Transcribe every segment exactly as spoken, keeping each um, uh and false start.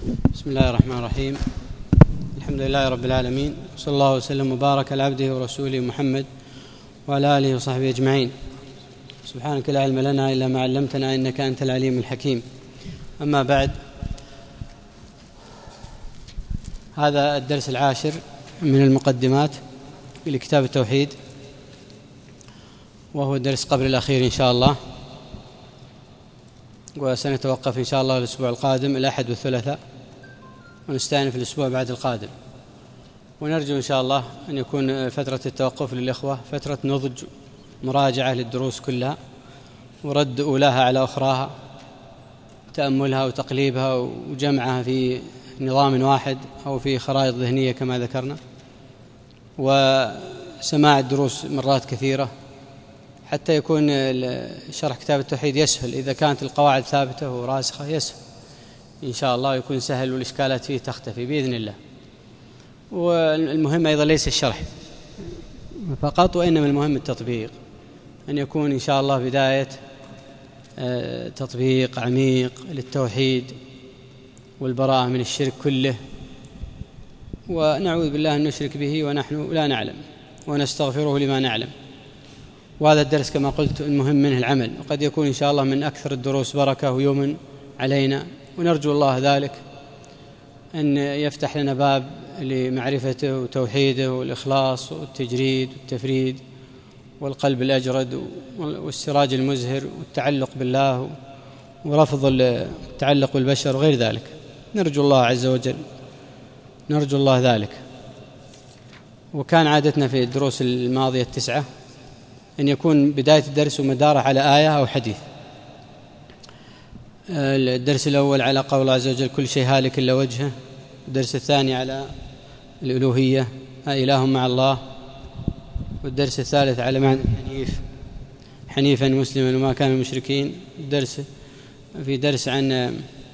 بسم الله الرحمن الرحيم. الحمد لله رب العالمين، صلى الله وسلم وبارك على عبده ورسوله محمد وعلى آله وصحبه أجمعين. سبحانك لا علم لنا إلا ما علمتنا إنك أنت العليم الحكيم. أما بعد، هذا الدرس العاشر من المقدمات لكتاب التوحيد، وهو الدرس قبل الأخير إن شاء الله، وسنتوقف إن شاء الله الأسبوع القادم الأحد والثلاثاء، ونستأنف الأسبوع بعد القادم. ونرجو إن شاء الله أن يكون فترة التوقف للإخوة فترة نضج، مراجعة للدروس كلها، ورد أولاها على أخراها، تأملها وتقليبها وجمعها في نظام واحد أو في خرائط ذهنية كما ذكرنا، وسماع الدروس مرات كثيرة حتى يكون شرح كتاب التوحيد يسهل. إذا كانت القواعد ثابتة وراسخة يسهل إن شاء الله، يكون سهل والإشكالات فيه تختفي بإذن الله. والمهم أيضا ليس الشرح فقط، وإنما المهم التطبيق، أن يكون إن شاء الله بداية تطبيق عميق للتوحيد والبراءة من الشرك كله، ونعوذ بالله أن نشرك به ونحن لا نعلم، ونستغفره لما نعلم. وهذا الدرس كما قلت المهم منه العمل، وقد يكون إن شاء الله من أكثر الدروس بركة ويمن علينا، ونرجو الله ذلك، أن يفتح لنا باب لمعرفته وتوحيده والإخلاص والتجريد والتفريد والقلب الأجرد والسراج المزهر والتعلق بالله ورفض التعلق بالبشر وغير ذلك. نرجو الله عز وجل، نرجو الله ذلك. وكان عادتنا في الدروس الماضية التسعة أن يكون بداية الدرس ومداره على آية أو حديث. الدرس الأول على قول الله عز وجل: كل شيء هالك إلا وجهه. الدرس الثاني على الألوهية: أإله مع الله. والدرس الثالث على معنى حنيف، حنيفا مسلما وما كان من المشركين. الدرس في درس عن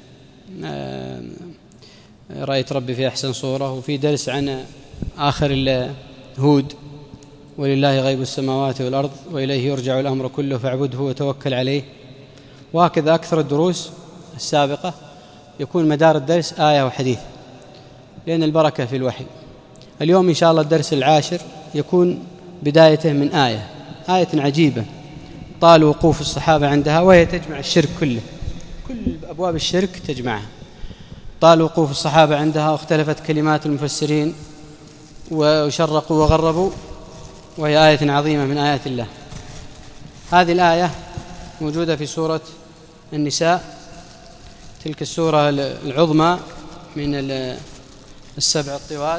رأيت ربي في أحسن صورة. وفي درس عن آخر الهود: ولله غيب السماوات والأرض وإليه يرجع الأمر كله فاعبده وتوكل عليه. وهكذا أكثر الدروس السابقة يكون مدار الدرس آية وحديث، لأن البركة في الوحي. اليوم إن شاء الله الدرس العاشر يكون بدايته من آية آية عجيبة طال وقوف الصحابة عندها، وهي تجمع الشرك كله، كل أبواب الشرك تجمعها. طال وقوف الصحابة عندها، واختلفت كلمات المفسرين وشرقوا وغربوا، وهي آية عظيمة من آيات الله. هذه الآية موجودة في سورة النساء، تلك السورة العظمى من السبع الطوال.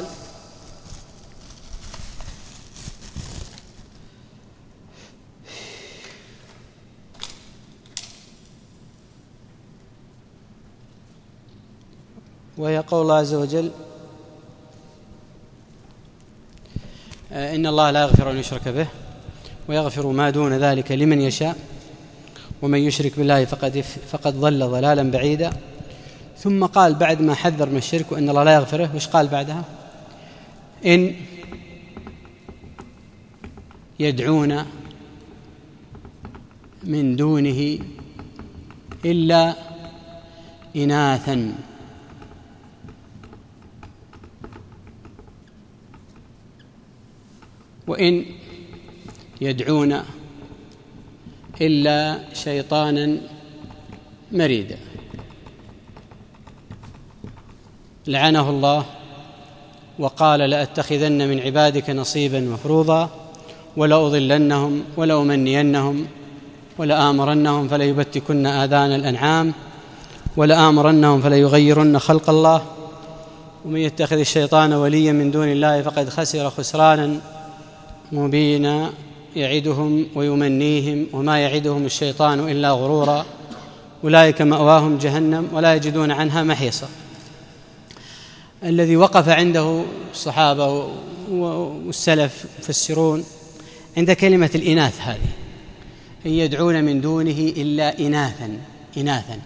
وهي قول الله عز وجل: إن الله لا يغفر أن يشرك به ويغفر ما دون ذلك لمن يشاء ومن يشرك بالله فقد فقد ضل ضلالا بعيدا. ثم قال بعد ما حذر من الشرك وأن الله لا يغفره، وش قال بعدها؟ إن يدعون من دونه إلا إناثا وإن يدعون إلا شيطانا مريدا لعنه الله وقال: لأتخذن من عبادك نصيبا مفروضا ولأضلنهم ولأمنينهم ولآمرنهم فليبتكن آذان الأنعام ولآمرنهم فليغيرن خلق الله ومن يتخذ الشيطان وليا من دون الله فقد خسر خسرانا مبينا يعدهم ويمنيهم وما يعدهم الشيطان إلا غرورا أولئك مأواهم جهنم ولا يجدون عنها محيصا. الذي وقف عنده الصحابة والسلف يفسرون عند كلمة الإناث هذه: إن يدعون من دونه إلا إناثا. إناثا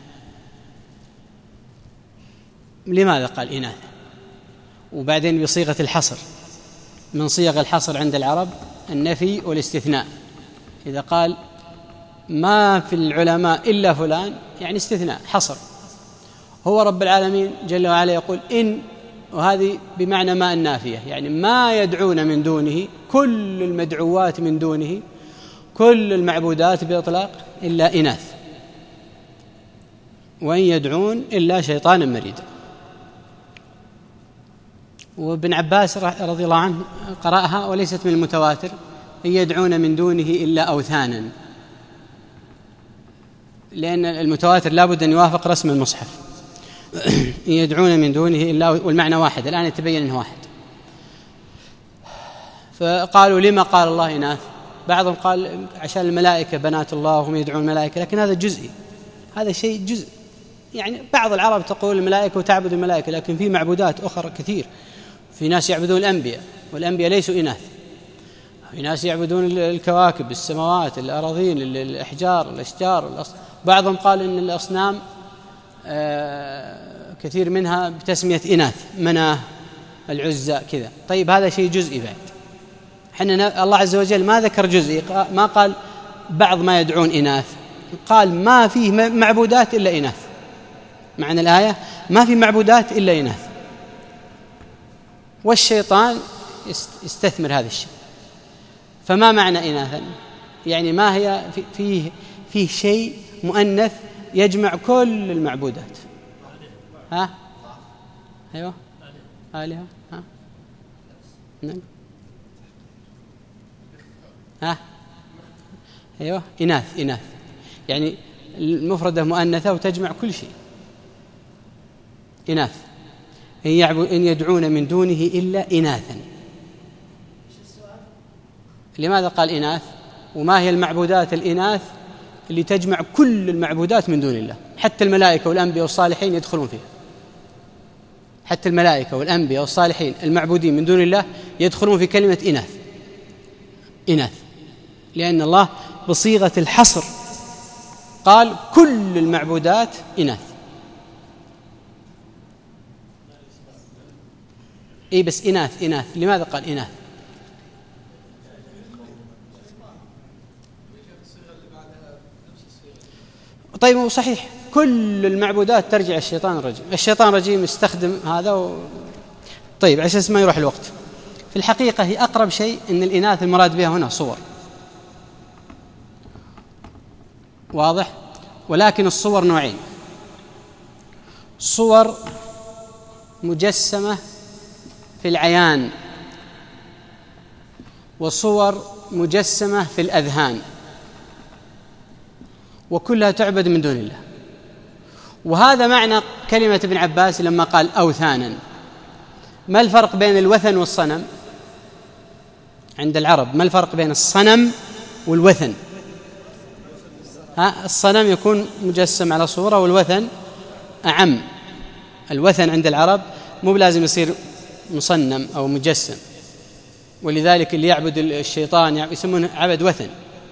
لماذا قال إناثا؟ وبعدين بصيغة الحصر، من صيغ الحصر عند العرب النفي والاستثناء. إذا قال ما في العلماء إلا فلان يعني استثناء، حصر. هو رب العالمين جل وعلا يقول إن، وهذه بمعنى ما النافية، يعني ما يدعون من دونه، كل المدعوات من دونه، كل المعبودات بإطلاق، إلا إناث، وإن يدعون إلا شيطانا مريدا. وابن عباس رضي الله عنه قرأها وليست من المتواتر: إن يدعون من دونه إلا أوثانا، لأن المتواتر لابد أن يوافق رسم المصحف. إن يدعون من دونه إلا، والمعنى واحد، الآن يتبين أنه واحد. فقالوا لما قال الله إناث؟ بعضهم قال عشان الملائكة بنات الله وهم يدعون الملائكة، لكن هذا جزئي، هذا شيء جزء. يعني بعض العرب تقول الملائكة وتعبد الملائكة، لكن في معبودات أخرى كثير. في ناس يعبدون الأنبياء والأنبياء ليسوا إناث، في ناس يعبدون الكواكب، السماوات، الأراضين، الأحجار، الأشجار. بعضهم قال إن الأصنام آه كثير منها بتسمية إناث، مناه، العزى، كذا. طيب هذا شيء جزئي بعد. حنا الله عز وجل ما ذكر جزئي، ما قال بعض ما يدعون إناث، قال ما فيه معبودات إلا إناث. معنى الآية ما في معبودات إلا إناث، والشيطان يستثمر هذا الشيء. فما معنى إناثا؟ يعني ما هي فيه فيه شيء مؤنث يجمع كل المعبودات. ها أيوة آلهة. ها نعم. ها أيوة إناث. إناث يعني المفردة مؤنثة وتجمع كل شيء. إناث. إن يدعون من دونه إلا إناثا. لماذا قال إناث؟ وما هي المعبودات الإناث اللي تجمع كل المعبودات من دون الله؟ حتى الملائكة والأنبياء والصالحين يدخلون فيها. حتى الملائكة والأنبياء والصالحين المعبودين من دون الله يدخلون في كلمة إناث. إناث لأن الله بصيغة الحصر قال كل المعبودات إناث. إيه بس إناث. إناث لماذا قال إناث؟ طيب صحيح كل المعبودات ترجع الشيطان الرجيم. الشيطان الرجيم يستخدم هذا و... طيب عشان ما يروح الوقت، في الحقيقة هي أقرب شيء أن الإناث المراد بها هنا صور، واضح؟ ولكن الصور نوعين: صور مجسمة في العيان، وصور مجسمة في الأذهان، وكلها تعبد من دون الله. وهذا معنى كلمة ابن عباس لما قال أوثانا. ما الفرق بين الوثن والصنم عند العرب؟ ما الفرق بين الصنم والوثن؟ ها الصنم يكون مجسم على صورة، والوثن أعم. الوثن عند العرب مو لازم يصير مصنم أو مجسم، ولذلك اللي يعبد الشيطان يسمونه عبد وثن.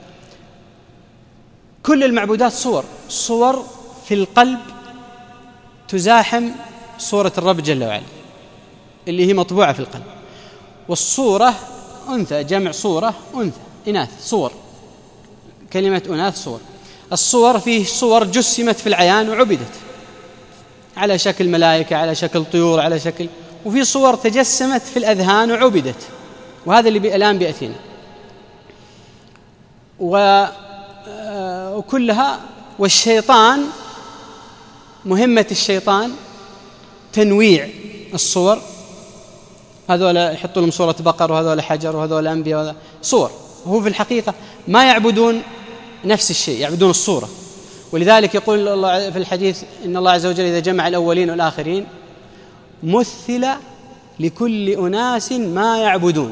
كل المعبودات صور، صور في القلب تزاحم صورة الرب جل وعلا اللي هي مطبوعة في القلب. والصورة أنثى، جمع صورة أنثى، إناث، صور، كلمة أناث صور. الصور فيه صور جسمت في العيان وعبدت على شكل ملائكة، على شكل طيور، على شكل، وفي صور تجسمت في الأذهان وعبدت، وهذا اللي الآن بيأتينا. وكلها والشيطان مهمة الشيطان تنويع الصور. هذول يحطوا لهم صورة بقر، وهذول حجر، وهذول أنبياء، وهذول صور. وهو في الحقيقة ما يعبدون نفس الشيء، يعبدون الصورة. ولذلك يقول الله في الحديث إن الله عز وجل إذا جمع الأولين والآخرين مثل لكل أناس ما يعبدون.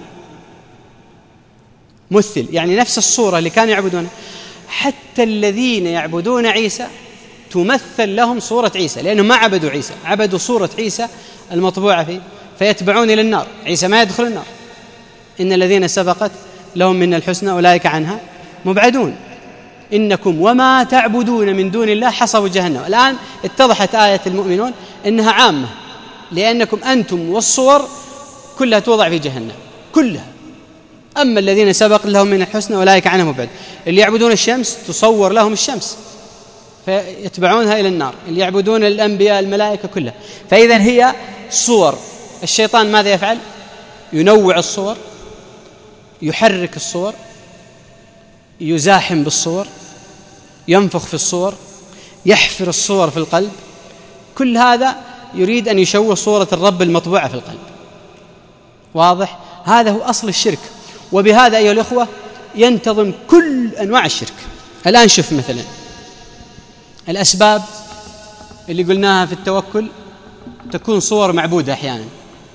مثل يعني نفس الصورة اللي كانوا يعبدون. حتى الذين يعبدون عيسى تمثل لهم صورة عيسى، لأنهم ما عبدوا عيسى، عبدوا صورة عيسى المطبوعة فيه، فيتبعون إلى النار. عيسى ما يدخل النار. إن الذين سبقت لهم من الحسنى أولئك عنها مبعدون. إنكم وما تعبدون من دون الله حصب جهنم. الآن اتضحت آية المؤمنون إنها عامة، لأنكم أنتم والصور كلها توضع في جهنم كلها. أما الذين سبق لهم من الحسنى أولئك عنها مبعد. اللي يعبدون الشمس تصور لهم الشمس، فيتبعونها إلى النار، اللي يعبدون الأنبياء الملائكة كلها. فإذا هي صور. الشيطان ماذا يفعل؟ ينوع الصور، يحرك الصور، يزاحم بالصور، ينفخ في الصور، يحفر الصور في القلب. كل هذا يريد أن يشوه صورة الرب المطبوعة في القلب. واضح؟ هذا هو أصل الشرك. وبهذا أيها الأخوة ينتظم كل أنواع الشرك. الآن شوف مثلا الأسباب اللي قلناها في التوكل تكون صور معبودة أحيانا.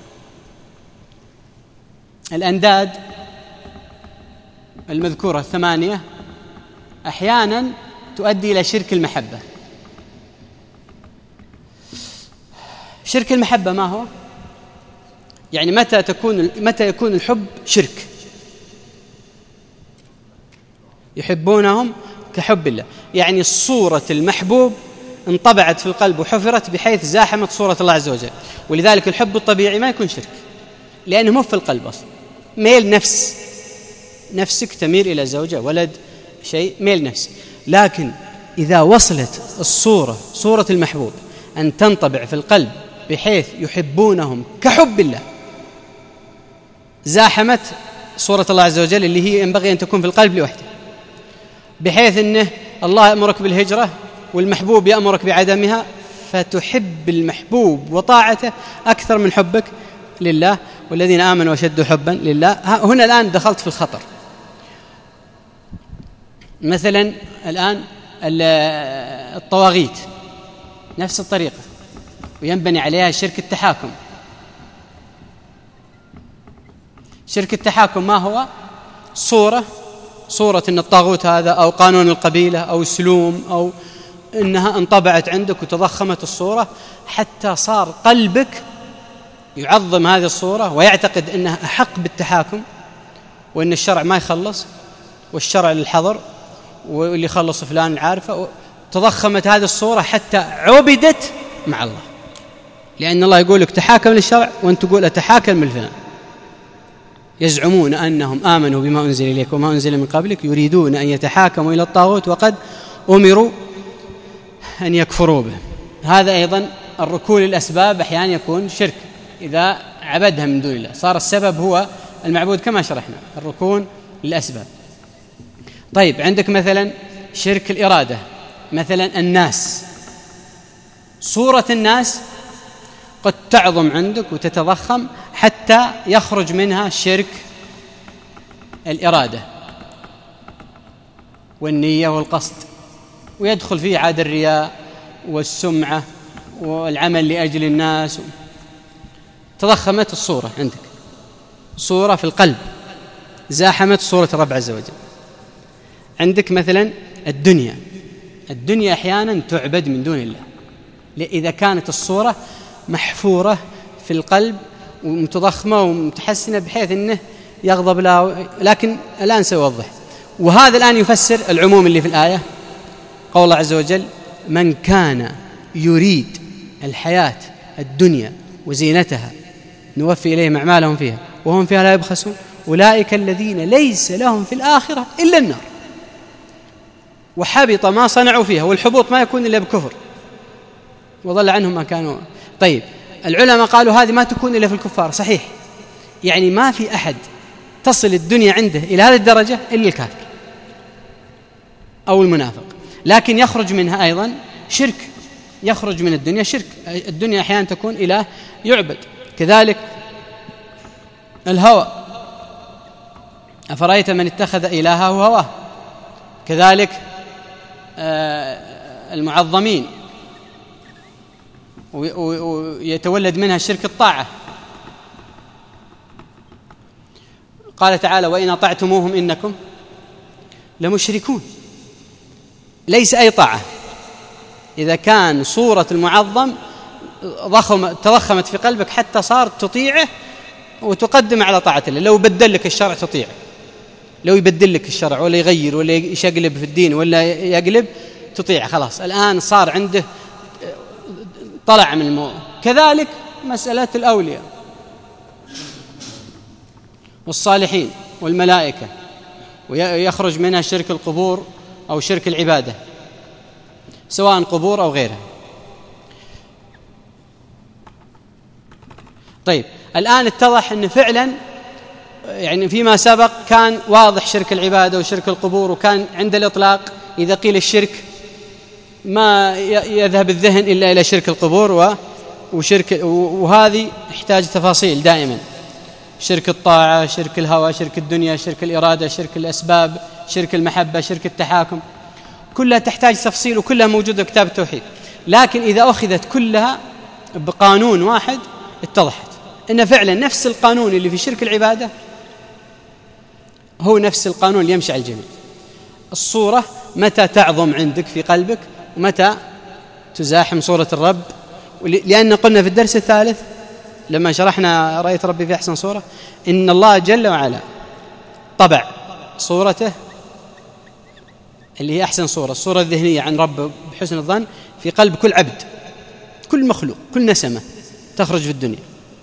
الأنداد المذكورة الثمانية أحيانا تؤدي إلى شرك المحبة. شرك المحبة ما هو؟ يعني متى تكون متى يكون الحب شرك؟ يحبونهم كحب الله، يعني صورة المحبوب انطبعت في القلب وحفرت بحيث زاحمت صورة الله عز وجل. ولذلك الحب الطبيعي ما يكون شرك، لأنه مو في القلب أصلا، ميل نفس، نفسك تميل إلى زوجة ولد شيء، ميل نفس. لكن إذا وصلت الصورة صورة المحبوب أن تنطبع في القلب بحيث يحبونهم كحب الله، زاحمت صورة الله عز وجل اللي هي ينبغي أن تكون في القلب لوحده، بحيث أنه الله يأمرك بالهجرة والمحبوب يأمرك بعدمها، فتحب المحبوب وطاعته أكثر من حبك لله، والذين آمنوا وشدوا حبا لله. هنا الآن دخلت في الخطر. مثلا الآن الطواغيت نفس الطريقة، وينبني عليها شرك التحاكم. شرك التحاكم ما هو؟ صورة صورة أن الطاغوت هذا أو قانون القبيلة أو السلوم، أو أنها انطبعت عندك وتضخمت الصورة حتى صار قلبك يعظم هذه الصورة ويعتقد أنها أحق بالتحاكم، وأن الشرع ما يخلص، والشرع للحظر، واللي يخلص فلان عارفة. تضخمت هذه الصورة حتى عبدت مع الله، لأن الله يقول لك تحاكم للشرع وأنت تقول أتحاكم لفلان. يزعمون أنهم آمنوا بما أنزل إليك وما أنزل من قبلك يريدون أن يتحاكموا إلى الطاغوت وقد أمروا أن يكفروا به. هذا أيضا الركون للأسباب أحيانا يكون شرك إذا عبدها من دون الله، صار السبب هو المعبود كما شرحنا، الركون للأسباب. طيب عندك مثلا شرك الإرادة، مثلا الناس، صورة الناس قد تعظم عندك وتتضخم حتى يخرج منها شرك الإرادة والنية والقصد، ويدخل فيه عاد الرياء والسمعة والعمل لأجل الناس. تضخمت الصورة عندك، صورة في القلب زاحمت صورة الرب عز وجل. عندك مثلا الدنيا، الدنيا أحيانا تعبد من دون الله إذا كانت الصورة محفورة في القلب ومتضخمة ومتحسنة بحيث أنه يغضب لها. لكن الآن سأوضح، وهذا الآن يفسر العموم اللي في الآية. قول الله عز وجل: من كان يريد الحياة الدنيا وزينتها نوفي إليهم أعمالهم فيها وهم فيها لا يبخسون أولئك الذين ليس لهم في الآخرة إلا النار وحبط ما صنعوا فيها. والحبوط ما يكون إلا بكفر وضل عنهم ما كانوا. طيب العلماء قالوا هذه ما تكون إلا في الكفار، صحيح، يعني ما في أحد تصل الدنيا عنده إلى هذه الدرجة إلا الكافر أو المنافق. لكن يخرج منها أيضا شرك، يخرج من الدنيا شرك. الدنيا أحيانا تكون إله يعبد. كذلك الهوى، أفرأيت من اتخذ إلهه هواه. كذلك المعظمين ويتولد منها شرك الطاعة. قال تعالى: وإن أطعتموهم إنكم لمشركون. ليس أي طاعة، إذا كان صورة المعظم ضخم تضخمت في قلبك حتى صار تطيعه وتقدم على طاعة الله. لو بدل لك الشرع تطيع، لو يبدل لك الشرع ولا يغير ولا يشقلب في الدين ولا يقلب تطيع. خلاص الآن صار عنده طلع من الموضوع. كذلك مسألة الأولياء والصالحين والملائكة، ويخرج منها شرك القبور أو شرك العبادة. سواء قبور أو غيرها. طيب الآن اتضح أن فعلا يعني فيما سبق كان واضح شرك العبادة وشرك القبور، وكان عند الإطلاق إذا قيل الشرك ما يذهب الذهن إلا إلى شرك القبور وشرك، وهذه يحتاج تفاصيل دائما، شرك الطاعة، شرك الهوى، شرك الدنيا، شرك الإرادة، شرك الأسباب، شرك المحبة، شرك التحاكم، كلها تحتاج تفصيل وكلها موجودة في كتاب التوحيد. لكن إذا أخذت كلها بقانون واحد اتضحت إن فعلا نفس القانون اللي في شرك العبادة هو نفس القانون اللي يمشي على الجميع. الصورة متى تعظم عندك في قلبك ومتى تزاحم صورة الرب، لأن قلنا في الدرس الثالث لما شرحنا رأيت ربي في أحسن صورة إن الله جل وعلا طبع صورته اللي هي أحسن صورة، الصورة الذهنية عن رب بحسن الظن في قلب كل عبد، كل مخلوق، كل نسمة تخرج في الدنيا،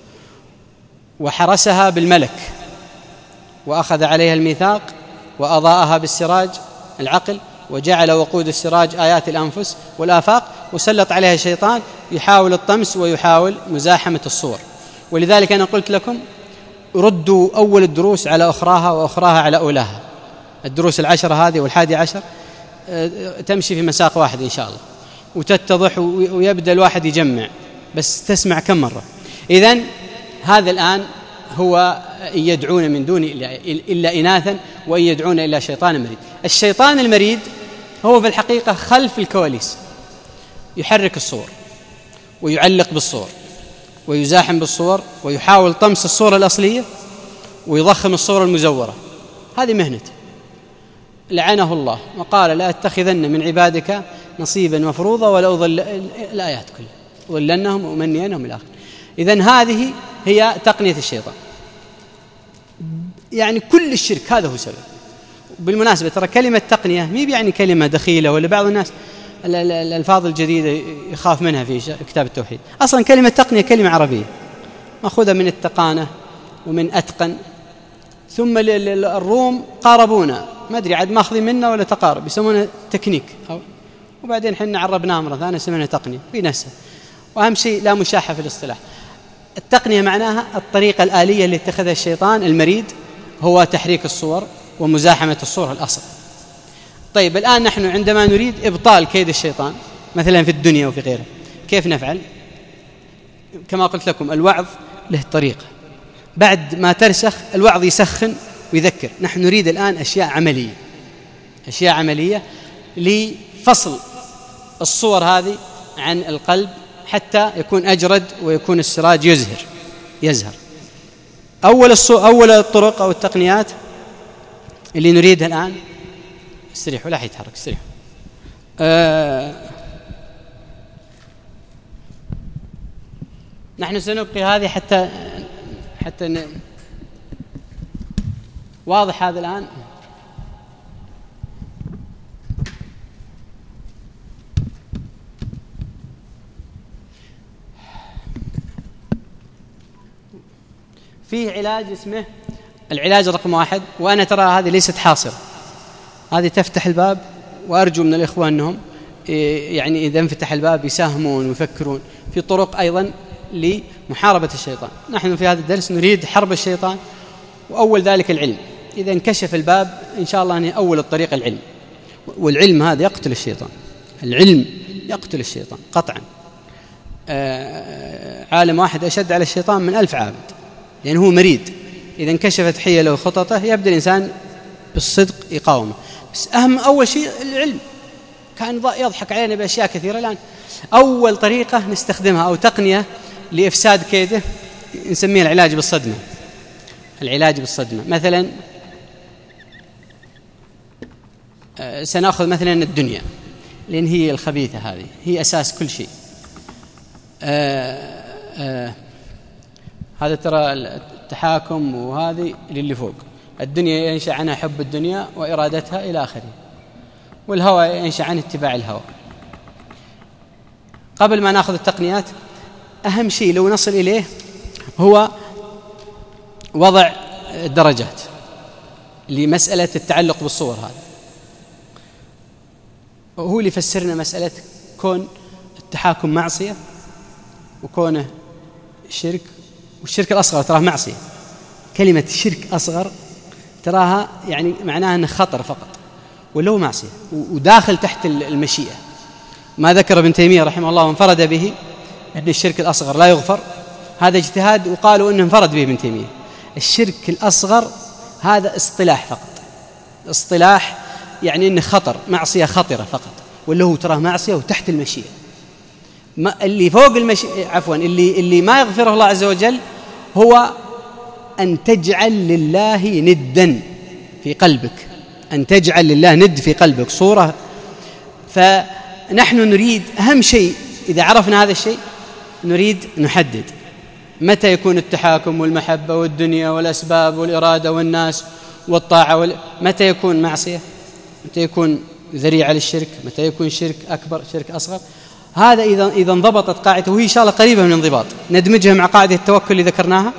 وحرسها بالملك وأخذ عليها الميثاق وأضاءها بالسراج العقل، وجعل وقود السراج آيات الأنفس والآفاق، وسلط عليها الشيطان يحاول الطمس ويحاول مزاحمة الصور. ولذلك أنا قلت لكم ردوا أول الدروس على أخراها وأخراها على أولاها، الدروس العشرة هذه والحادي عشر تمشي في مساق واحد إن شاء الله وتتضح ويبدأ الواحد يجمع، بس تسمع كم مرة. إذن هذا الآن هو إن يدعون من دون إلا إناثا وإن يدعون إلا شيطان مريد. الشيطان المريد هو في الحقيقة خلف الكواليس، يحرك الصور ويعلق بالصور ويزاحم بالصور ويحاول طمس الصورة الأصلية ويضخم الصورة المزورة. هذه مهنته، لعنه الله وقال لا أتخذن من عبادك نصيبا مفروضا ولا أضل الآيات كلها أضلنهم وأمنينهم إلى آخره. إذن هذه هي تقنية الشيطان، يعني كل الشرك هذا هو سبب. بالمناسبة ترى كلمة تقنية مي يعني كلمة دخيلة، ولا بعض الناس الألفاظ الجديدة يخاف منها في كتاب التوحيد. أصلا كلمة تقنية كلمة عربية مأخوذة من التقانة ومن أتقن، ثم الروم قاربونا ما أدري عاد ماخذين منا ولا تقارب يسمونه تكنيك، أو وبعدين حنا عربناها مرة ثانية سميناها تقنية في نفسها. وأهم شيء لا مشاحة في الاصطلاح. التقنية معناها الطريقة الآلية اللي اتخذها الشيطان المريد هو تحريك الصور ومزاحمة الصورة الأصل. طيب الآن نحن عندما نريد إبطال كيد الشيطان مثلا في الدنيا وفي غيرها كيف نفعل؟ كما قلت لكم الوعظ له طريقة، بعد ما ترسخ الوعظ يسخن ويذكر. نحن نريد الآن أشياء عملية، أشياء عملية لفصل الصور هذه عن القلب حتى يكون أجرد ويكون السراج يزهر يزهر. أول أول الطرق أو التقنيات اللي نريدها الآن، استريحوا لا يتحرك استريحوا. آه نحن سنبقي هذه حتى حتى ن... واضح هذا الآن؟ فيه علاج اسمه العلاج رقم واحد، وأنا ترى هذه ليست حاصرة، هذه تفتح الباب، وأرجو من الإخوة أنهم يعني إذا انفتح الباب يساهمون ويفكرون في طرق أيضا لمحاربة الشيطان. نحن في هذا الدرس نريد حرب الشيطان، وأول ذلك العلم. إذا انكشف الباب إن شاء الله أن أول الطريق العلم، والعلم هذا يقتل الشيطان، العلم يقتل الشيطان قطعا. آه عالم واحد أشد على الشيطان من ألف عابد، لأنه هو مريد. إذا انكشفت حيله وخططه يبدأ الإنسان بالصدق يقاومه. بس أهم أول شيء العلم. كان يضحك علينا بأشياء كثيرة، الآن أول طريقة نستخدمها أو تقنية لإفساد كيده نسميها العلاج بالصدمة. العلاج بالصدمة مثلا سنأخذ مثلا الدنيا، لأن هي الخبيثة، هذه هي أساس كل شيء. آآ آآ هذا ترى التحاكم وهذه للي فوق. الدنيا ينشأ عنها حب الدنيا وإرادتها إلى آخره، والهوى ينشأ عن اتباع الهوى. قبل ما نأخذ التقنيات، أهم شيء لو نصل إليه هو وضع الدرجات لمسألة التعلق بالصور. هذا هو اللي فسرنا مسألة كون التحاكم معصية وكونه شرك، والشرك الأصغر تراه معصية. كلمة شرك أصغر تراها يعني معناها أنه خطر فقط، ولو معصية وداخل تحت المشيئة. ما ذكر ابن تيمية رحمه الله وانفرد به أن الشرك الأصغر لا يغفر، هذا اجتهاد وقالوا أنه انفرد به ابن تيمية. الشرك الأصغر هذا اصطلاح فقط، اصطلاح يعني أنه خطر، معصية خطرة فقط، ولا هو تراه معصية وتحت المشيئة. ما اللي فوق المشيئة عفوا اللي اللي ما يغفره الله عز وجل هو أن تجعل لله ندا في قلبك، أن تجعل لله ند في قلبك صورة. فنحن نريد أهم شيء إذا عرفنا هذا الشيء نريد نحدد متى يكون التحاكم والمحبة والدنيا والأسباب والإرادة والناس والطاعة وال... متى يكون معصية، متى يكون ذريعة للشرك، متى يكون شرك أكبر شرك أصغر. هذا إذا إذا انضبطت قاعدة، وهي إن شاء الله قريبة من الانضباط، ندمجها مع قاعدة التوكل اللي ذكرناها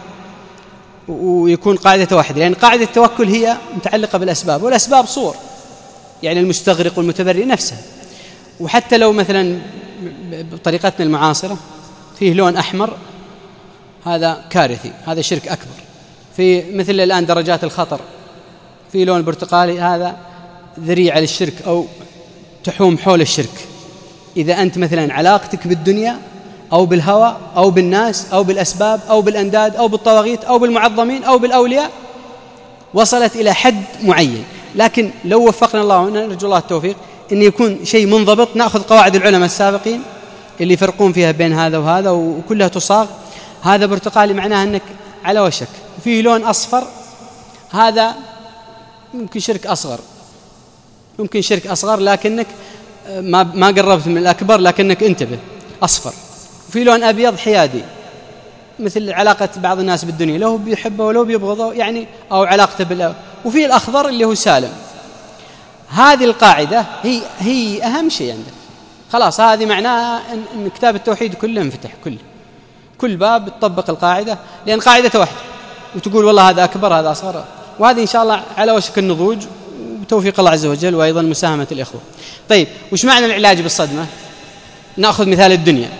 ويكون قاعدة واحدة، لأن قاعدة التوكل هي متعلقة بالأسباب، والأسباب صور، يعني المستغرق والمتبرئ نفسها. وحتى لو مثلا بطريقتنا المعاصرة فيه لون أحمر هذا كارثي، هذا شرك أكبر. في مثل الآن درجات الخطر في لون برتقالي هذا ذريعة للشرك أو تحوم حول الشرك. إذا أنت مثلا علاقتك بالدنيا أو بالهوى أو بالناس أو بالأسباب أو بالأنداد أو بالطواغيت أو بالمعظمين أو بالأولياء وصلت إلى حد معين، لكن لو وفقنا الله ونرجو الله التوفيق أن يكون شيء منضبط، نأخذ قواعد العلماء السابقين اللي يفرقون فيها بين هذا وهذا وكلها تصاغ. هذا برتقالي معناه أنك على وشك، فيه لون أصفر هذا ممكن شرك أصغر، ممكن شرك أصغر لكنك ما ما قربت من الأكبر، لكنك انتبه أصفر. وفي لون أبيض حيادي مثل علاقة بعض الناس بالدنيا، لو بيحبه ولو بيبغضه يعني، أو علاقته بالله. وفي الأخضر اللي هو سالم. هذه القاعدة هي هي أهم شيء عندك. خلاص هذه معناها أن كتاب التوحيد كله انفتح، كل كل باب تطبق القاعدة، لأن قاعدة واحدة وتقول والله هذا أكبر هذا أصغر. وهذه إن شاء الله على وشك النضوج بتوفيق الله عز وجل وأيضا مساهمة الإخوة. طيب وش معنى العلاج بالصدمة؟ نأخذ مثال الدنيا.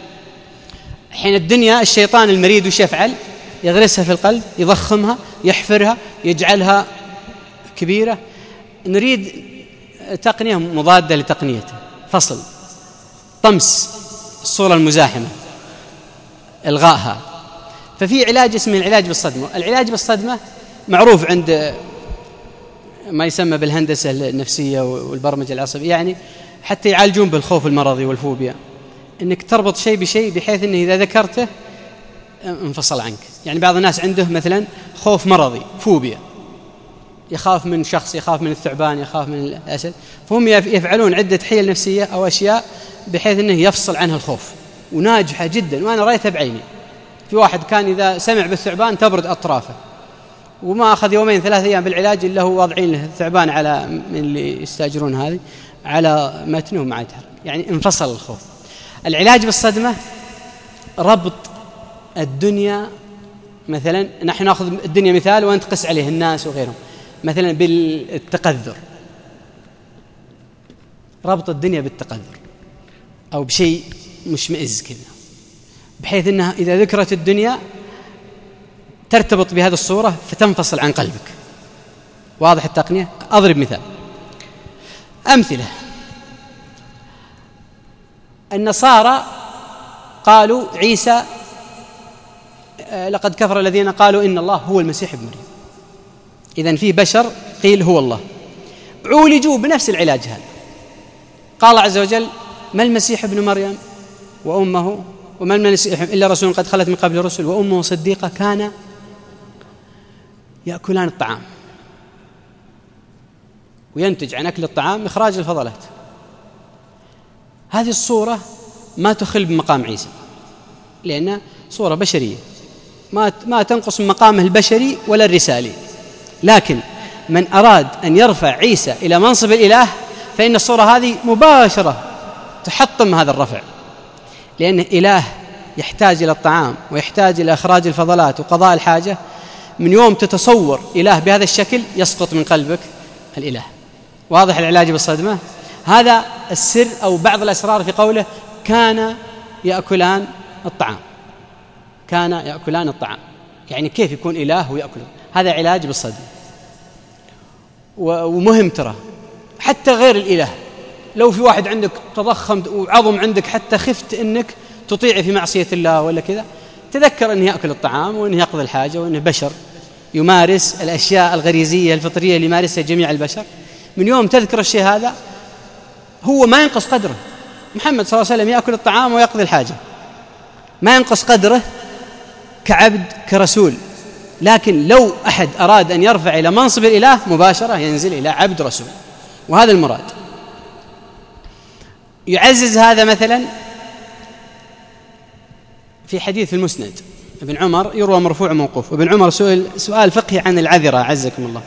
حين الدنيا الشيطان المريد وش يفعل؟ يغرسها في القلب، يضخمها، يحفرها، يجعلها كبيرة. نريد تقنية مضادة لتقنيته، فصل، طمس الصورة المزاحمة، إلغائها. ففي علاج اسمه العلاج بالصدمة. العلاج بالصدمة معروف عند ما يسمى بالهندسة النفسية والبرمجة العصبية، يعني حتى يعالجون بالخوف المرضي والفوبيا، إنك تربط شيء بشيء بحيث إنه إذا ذكرته انفصل عنك. يعني بعض الناس عنده مثلا خوف مرضي، فوبيا، يخاف من شخص، يخاف من الثعبان، يخاف من الأسد، فهم يفعلون عدة حيل نفسية أو أشياء بحيث إنه يفصل عنها الخوف، وناجحة جدا. وأنا رأيتها بعيني. في واحد كان إذا سمع بالثعبان تبرد أطرافه، وما أخذ يومين ثلاثة أيام بالعلاج إلا هو واضعين له الثعبان على من اللي يستأجرون هذه على متنه ما يتحرك، يعني انفصل الخوف. العلاج بالصدمة ربط الدنيا، مثلا نحن نأخذ الدنيا مثال وأنت قس عليه الناس وغيرهم، مثلا بالتقذر، ربط الدنيا بالتقذر أو بشيء مشمئز كذا، بحيث أنها إذا ذكرت الدنيا ترتبط بهذه الصورة فتنفصل عن قلبك. واضح التقنية؟ أضرب مثال. أمثلة: النصارى قالوا عيسى، لقد كفر الذين قالوا إن الله هو المسيح ابن مريم. إذن في بشر قيل هو الله، عولجوا بنفس العلاج هذا. قال الله عز وجل: ما المسيح ابن مريم وأمه، وما المسيح إلا رسول قد خلت من قبل الرسل وأمه صديقة كان يأكلان الطعام. وينتج عن أكل الطعام إخراج الفضلات. هذه الصورة ما تخل بمقام عيسى، لأنها صورة بشرية ما ما تنقص من مقامه البشري ولا الرسالي. لكن من أراد أن يرفع عيسى إلى منصب الإله فإن الصورة هذه مباشرة تحطم هذا الرفع، لأنه إله يحتاج إلى الطعام ويحتاج إلى إخراج الفضلات وقضاء الحاجة. من يوم تتصور إله بهذا الشكل يسقط من قلبك الإله. واضح العلاج بالصدمة؟ هذا السر أو بعض الأسرار في قوله كان يأكلان الطعام، كان يأكلان الطعام، يعني كيف يكون إله ويأكل؟ هذا علاج بالصدمة. ومهم ترى حتى غير الإله، لو في واحد عندك تضخم وعظم عندك حتى خفت أنك تطيع في معصية الله ولا كذا، تذكر أنه يأكل الطعام وأنه يقضي الحاجة وأنه بشر يمارس الأشياء الغريزية الفطرية اللي يمارسها جميع البشر. من يوم تذكر الشيء هذا هو ما ينقص قدره. محمد صلى الله عليه وسلم يأكل الطعام ويقضي الحاجة، ما ينقص قدره كعبد كرسول. لكن لو أحد أراد أن يرفع إلى منصب الإله مباشرة ينزل إلى عبد رسول، وهذا المراد. يعزز هذا مثلا في حديث في المسند ابن عمر يروى مرفوع موقوف، وابن عمر سئل سؤال فقهي عن العذرة عزكم الله،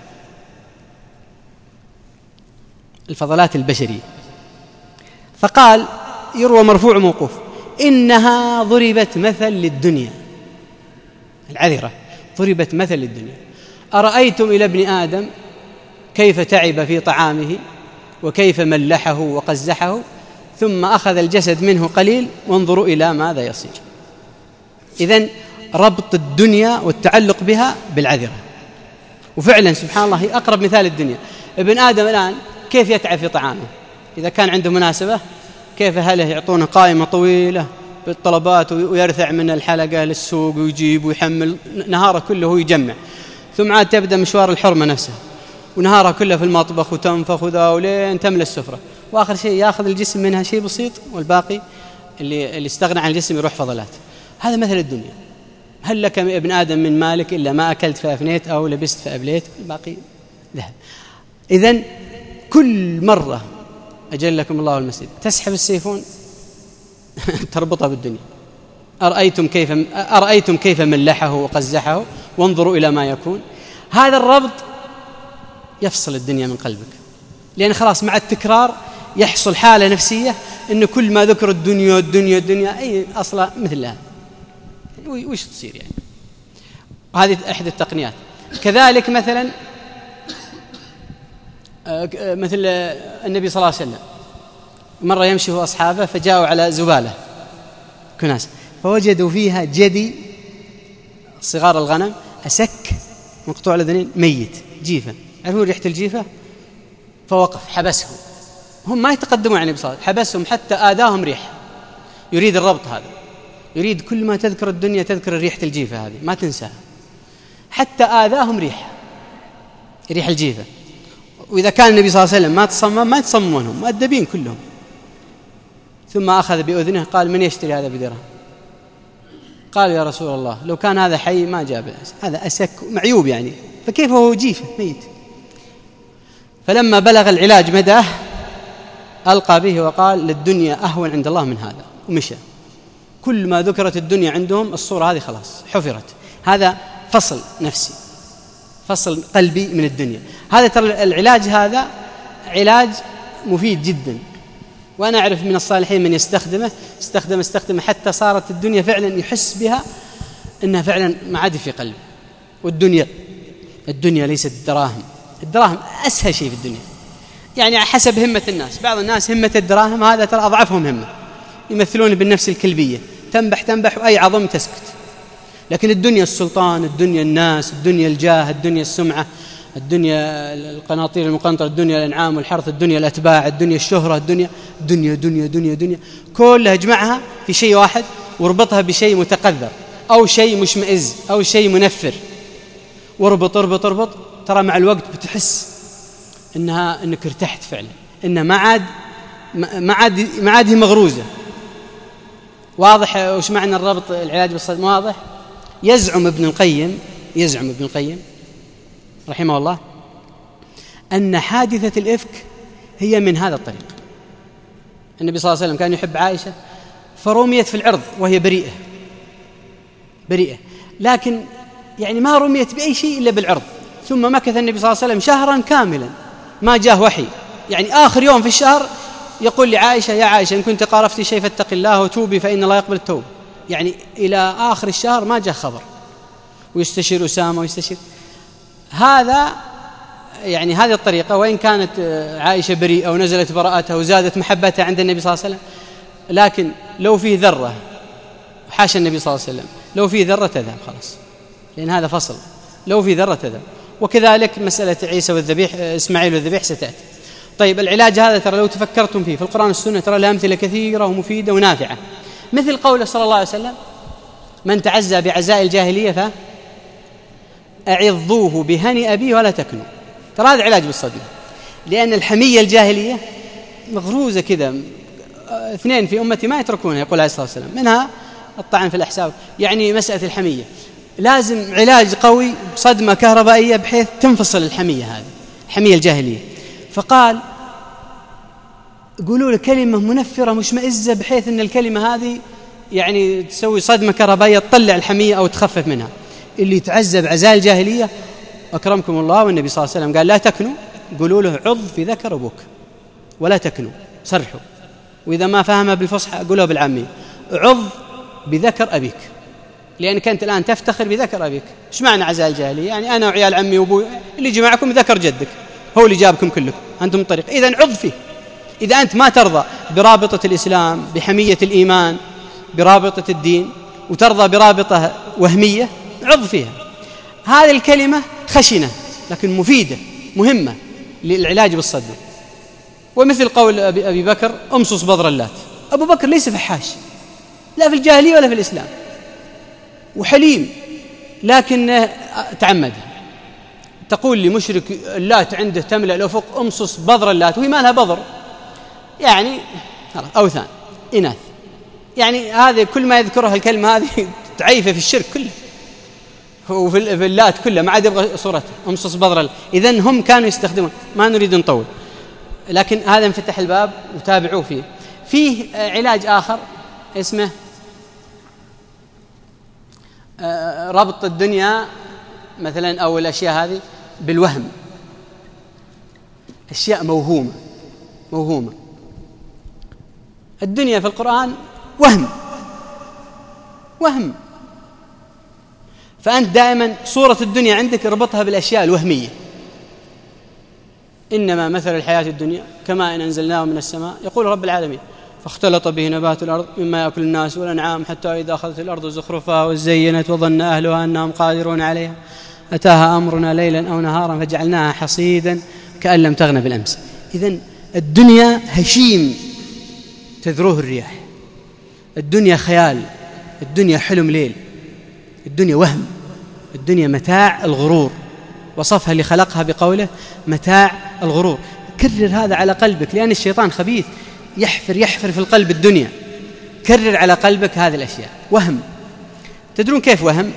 الفضلات البشرية، فقال يروى مرفوع موقوف إنها ضربت مثل للدنيا، العذرة ضربت مثل للدنيا، أرأيتم إلى ابن آدم كيف تعب في طعامه وكيف ملحه وقزحه ثم أخذ الجسد منه قليل وانظروا إلى ماذا يصير. إذن ربط الدنيا والتعلق بها بالعذرة، وفعلا سبحان الله هي أقرب مثال الدنيا. ابن آدم الآن كيف يتعب في طعامه؟ إذا كان عنده مناسبة كيف أهله يعطونه قائمة طويلة بالطلبات ويرثع من الحلقة للسوق ويجيب ويحمل نهاره كله ويجمع، ثم عاد تبدأ مشوار الحرمة نفسه ونهارها كله في المطبخ وتنفخ وذا ولين تملى السفرة، وآخر شيء يأخذ الجسم منها شيء بسيط والباقي اللي, اللي استغنى عن الجسم يروح فضلات. هذا مثل الدنيا. هل لك ابن آدم من مالك إلا ما أكلت فأفنيت أو لبست فأبليت، الباقي ذهب. إذن كل مرة أجلكم الله المسجد تسحب السيفون تربطها بالدنيا. أرأيتم كيف أرأيتم كيف ملحه وقزحه وانظروا إلى ما يكون. هذا الربط يفصل الدنيا من قلبك، لأن خلاص مع التكرار يحصل حالة نفسية إن كل ما ذكر الدنيا الدنيا الدنيا أي أصلا مثلها وش تصير يعني. هذه إحدى التقنيات. كذلك مثلا مثل النبي صلى الله عليه وسلم مرة يمشي هو أصحابه فجاءوا على زبالة كناس فوجدوا فيها جدي صغار الغنم أسك مقطوع الأذنين ميت جيفة، عرفوا ريحة الجيفة، فوقف حبسهم، هم ما يتقدموا عن النبي صلى الله عليه وسلم، حبسهم حتى آذاهم ريح. يريد الربط هذا، يريد كل ما تذكر الدنيا تذكر ريحة الجيفة هذه ما تنساها، حتى آذاهم ريح ريح الجيفة. وإذا كان النبي صلى الله عليه وسلم ما تصمم ما يتصممونهم مؤدبين كلهم. ثم أخذ بأذنه قال من يشتري هذا بدرهم؟ قال يا رسول الله لو كان هذا حي ما جاب، هذا أسك معيوب يعني، فكيف هو جيفة ميت؟ فلما بلغ العلاج مداه ألقى به وقال للدنيا أهون عند الله من هذا، ومشى. كل ما ذكرت الدنيا عندهم الصورة هذه خلاص حفرت. هذا فصل نفسي، فصل قلبي من الدنيا. هذا ترى العلاج هذا علاج مفيد جدا، وأنا أعرف من الصالحين من يستخدمه استخدم استخدمه حتى صارت الدنيا فعلا يحس بها إنها فعلا ما عاد في قلبه. والدنيا الدنيا ليست دراهم، الدراهم أسهل شيء في الدنيا يعني حسب همة الناس. بعض الناس همة الدراهم هذا ترى أضعفهم همة، يمثلون بالنفس الكلبية، تنبح تنبح وأي عظم تسكت. لكن الدنيا السلطان، الدنيا الناس، الدنيا الجاه، الدنيا السمعة، الدنيا القناطير المقنطرة، الدنيا الأنعام والحرث، الدنيا الأتباع، الدنيا الشهرة، الدنيا دنيا دنيا دنيا دنيا كلها اجمعها في شيء واحد واربطها بشيء متقذر أو شيء مشمئز أو شيء منفر، واربط اربط اربط ترى مع الوقت بتحس إنها إنك ارتحت فعلا، إنها ما عاد ما عاد ما عاد هي مغروزة. واضح وش معنى الربط العلاج بالصدمة؟ واضح. يزعم ابن القيم يزعم ابن القيم رحمه الله أن حادثة الإفك هي من هذا الطريق. النبي صلى الله عليه وسلم كان يحب عائشة فرميت في العرض وهي بريئة بريئة لكن يعني ما رميت بأي شيء إلا بالعرض. ثم مكث النبي صلى الله عليه وسلم شهرا كاملا ما جاء وحي، يعني آخر يوم في الشهر يقول لعائشة يا عائشة إن كنت قارفتي شيء فاتق الله وتوبي فإن الله يقبل التوب، يعني إلى آخر الشهر ما جاء خبر. ويستشير أسامة ويستشير. هذا يعني هذه الطريقة، وإن كانت عائشة بريئة ونزلت براءتها وزادت محبتها عند النبي صلى الله عليه وسلم، لكن لو فيه ذرة، حاشا النبي صلى الله عليه وسلم، لو فيه ذرة تذهب خلاص، لأن هذا فصل، لو فيه ذرة تذهب. وكذلك مسألة عيسى والذبيح، إسماعيل والذبيح ستأتي. طيب العلاج هذا ترى لو تفكرتم فيه في القرآن والسنة ترى له أمثلة كثيرة ومفيدة ونافعة، مثل قوله صلى الله عليه وسلم: من تعزى بعزاء الجاهلية فأعظوه بهني أبيه ولا تكنوا. ترى هذا علاج بالصدمة، لأن الحمية الجاهلية مغروزة كذا، اثنين في أمتي ما يتركونها، يقول عليه الصلاة والسلام، منها الطعن في الأحساب، يعني مسألة الحمية لازم علاج قوي، صدمة كهربائية بحيث تنفصل الحمية هذه، الحمية الجاهلية. فقال: قولوا له كلمة منفرة مشمئزة بحيث أن الكلمة هذه يعني تسوي صدمة كهربائية تطلع الحمية أو تخفف منها. اللي يتعزى بعزاء الجاهلية أكرمكم الله، والنبي صلى الله عليه وسلم قال: لا تكنوا، قولوا له عض في ذكر أبوك ولا تكنوا، صرحوا. وإذا ما فهمها بالفصحى قولوا بالعامية: عض بذكر أبيك، لأنك أنت الآن تفتخر بذكر أبيك. إيش معنى عزاء الجاهلية؟ يعني أنا وعيال عمي وأبوي اللي جمعكم ذكر جدك، هو اللي جابكم كلكم، أنتم الطريق، إذن عض فيه. إذا أنت ما ترضى برابطة الإسلام، بحمية الإيمان، برابطة الدين، وترضى برابطة وهمية، عض فيها. هذه الكلمة خشنة لكن مفيدة مهمة للعلاج بالصدمة. ومثل قول أبي بكر: أمصص بذر اللات. أبو بكر ليس فحاش، لا في الجاهلية ولا في الإسلام، وحليم، لكن تعمد. تقول لي مشرك اللات عنده تملأ الأفق، أمصص بذر اللات، وهي ما لها بذر، يعني أوثان إناث، يعني هذه كل ما يذكرها الكلمة هذه تعيفه في الشرك كله، وفي اللات كله ما عاد يبغى صورته، أمصص بذر اللات. إذن هم كانوا يستخدمون، ما نريد نطول، لكن هذا انفتح الباب وتابعوه فيه. فيه علاج آخر اسمه ربط الدنيا مثلا أو الأشياء هذه بالوهم، أشياء موهومة موهومة. الدنيا في القرآن وهم وهم، فأنت دائما صورة الدنيا عندك اربطها بالأشياء الوهمية. إنما مثل الحياة الدنيا كماء إن أنزلناه من السماء، يقول رب العالمين: فاختلط به نبات الأرض مما يأكل الناس والأنعام حتى إذا أخذت الأرض زخرفها وزينت وظن أهلها أنهم قادرون عليها أتاها أمرنا ليلا أو نهارا فجعلناها حصيدا كأن لم تغن بالأمس. إذن الدنيا هشيم تذروه الرياح، الدنيا خيال، الدنيا حلم ليل، الدنيا وهم، الدنيا متاع الغرور. وصفها اللي خلقها بقوله: متاع الغرور. كرر هذا على قلبك، لأن الشيطان خبيث، يحفر يحفر في القلب الدنيا. كرر على قلبك هذه الأشياء. وهم، تدرون كيف وهم؟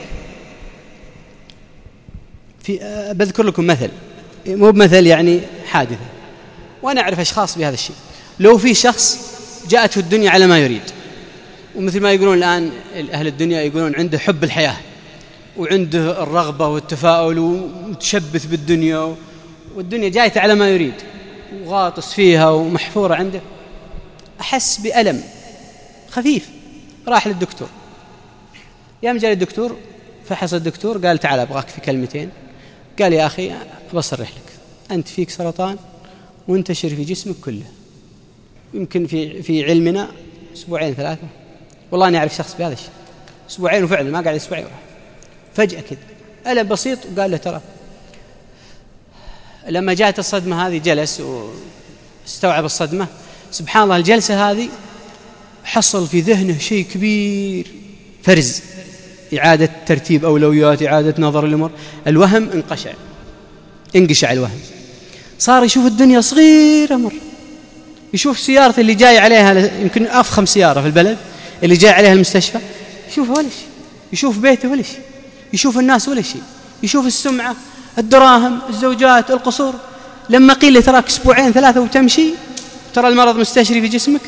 في أه بذكر لكم مثل، مو بمثل يعني حادثة، وأنا أعرف أشخاص بهذا الشيء. لو في شخص جاءته الدنيا على ما يريد، ومثل ما يقولون الآن أهل الدنيا يقولون عنده حب الحياة وعنده الرغبة والتفاؤل ومتشبث بالدنيا، والدنيا جايته على ما يريد وغاطس فيها ومحفورة عنده، أحس بألم خفيف، راح للدكتور. يوم جاء الدكتور فحص الدكتور قال: تعال أبغاك في كلمتين. قال: يا أخي بصرح لك، أنت فيك سرطان وانتشر في جسمك كله، يمكن في في علمنا أسبوعين ثلاثة، والله أنا أعرف شخص بهذا الشيء، أسبوعين وفعلا ما قاعد أسبوعين، فجأة كده ألم بسيط. وقال له: ترى لما جاءت الصدمة هذه جلس واستوعب الصدمة، سبحان الله الجلسة هذه حصل في ذهنه شيء كبير، فرز، إعادة ترتيب أولويات، إعادة نظر الأمور. الوهم انقشع، انقشع الوهم، صار يشوف الدنيا صغيرة مرة، يشوف سيارة اللي جاي عليها يمكن أفخم سيارة في البلد اللي جاي عليها المستشفى يشوفها ولا شيء، يشوف بيته ولا شيء، يشوف الناس ولا شيء، يشوف السمعة، الدراهم، الزوجات، القصور. لما قيل لي تراك أسبوعين ثلاثة وتمشي، ترى المرض مستشري في جسمك،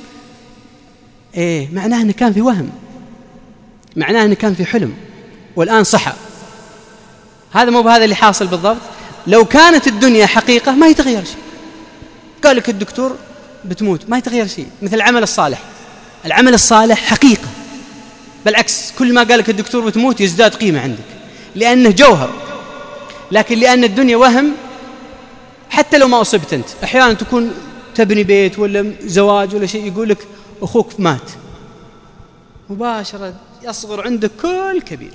إيه معناه أنه كان في وهم، معناه أنه كان في حلم، والآن صحى. هذا مو بهذا اللي حاصل بالضبط. لو كانت الدنيا حقيقة ما يتغير شيء، قال لك الدكتور بتموت، ما يتغير شيء. مثل العمل الصالح، العمل الصالح حقيقة، بالعكس كل ما قال لك الدكتور بتموت يزداد قيمة عندك، لأنه جوهر. لكن لأن الدنيا وهم حتى لو ما أصبت أنت، أحيانا تكون تبني بيت ولا زواج ولا شيء، يقول لك أخوك مات، مباشرة يصغر عندك كل كبير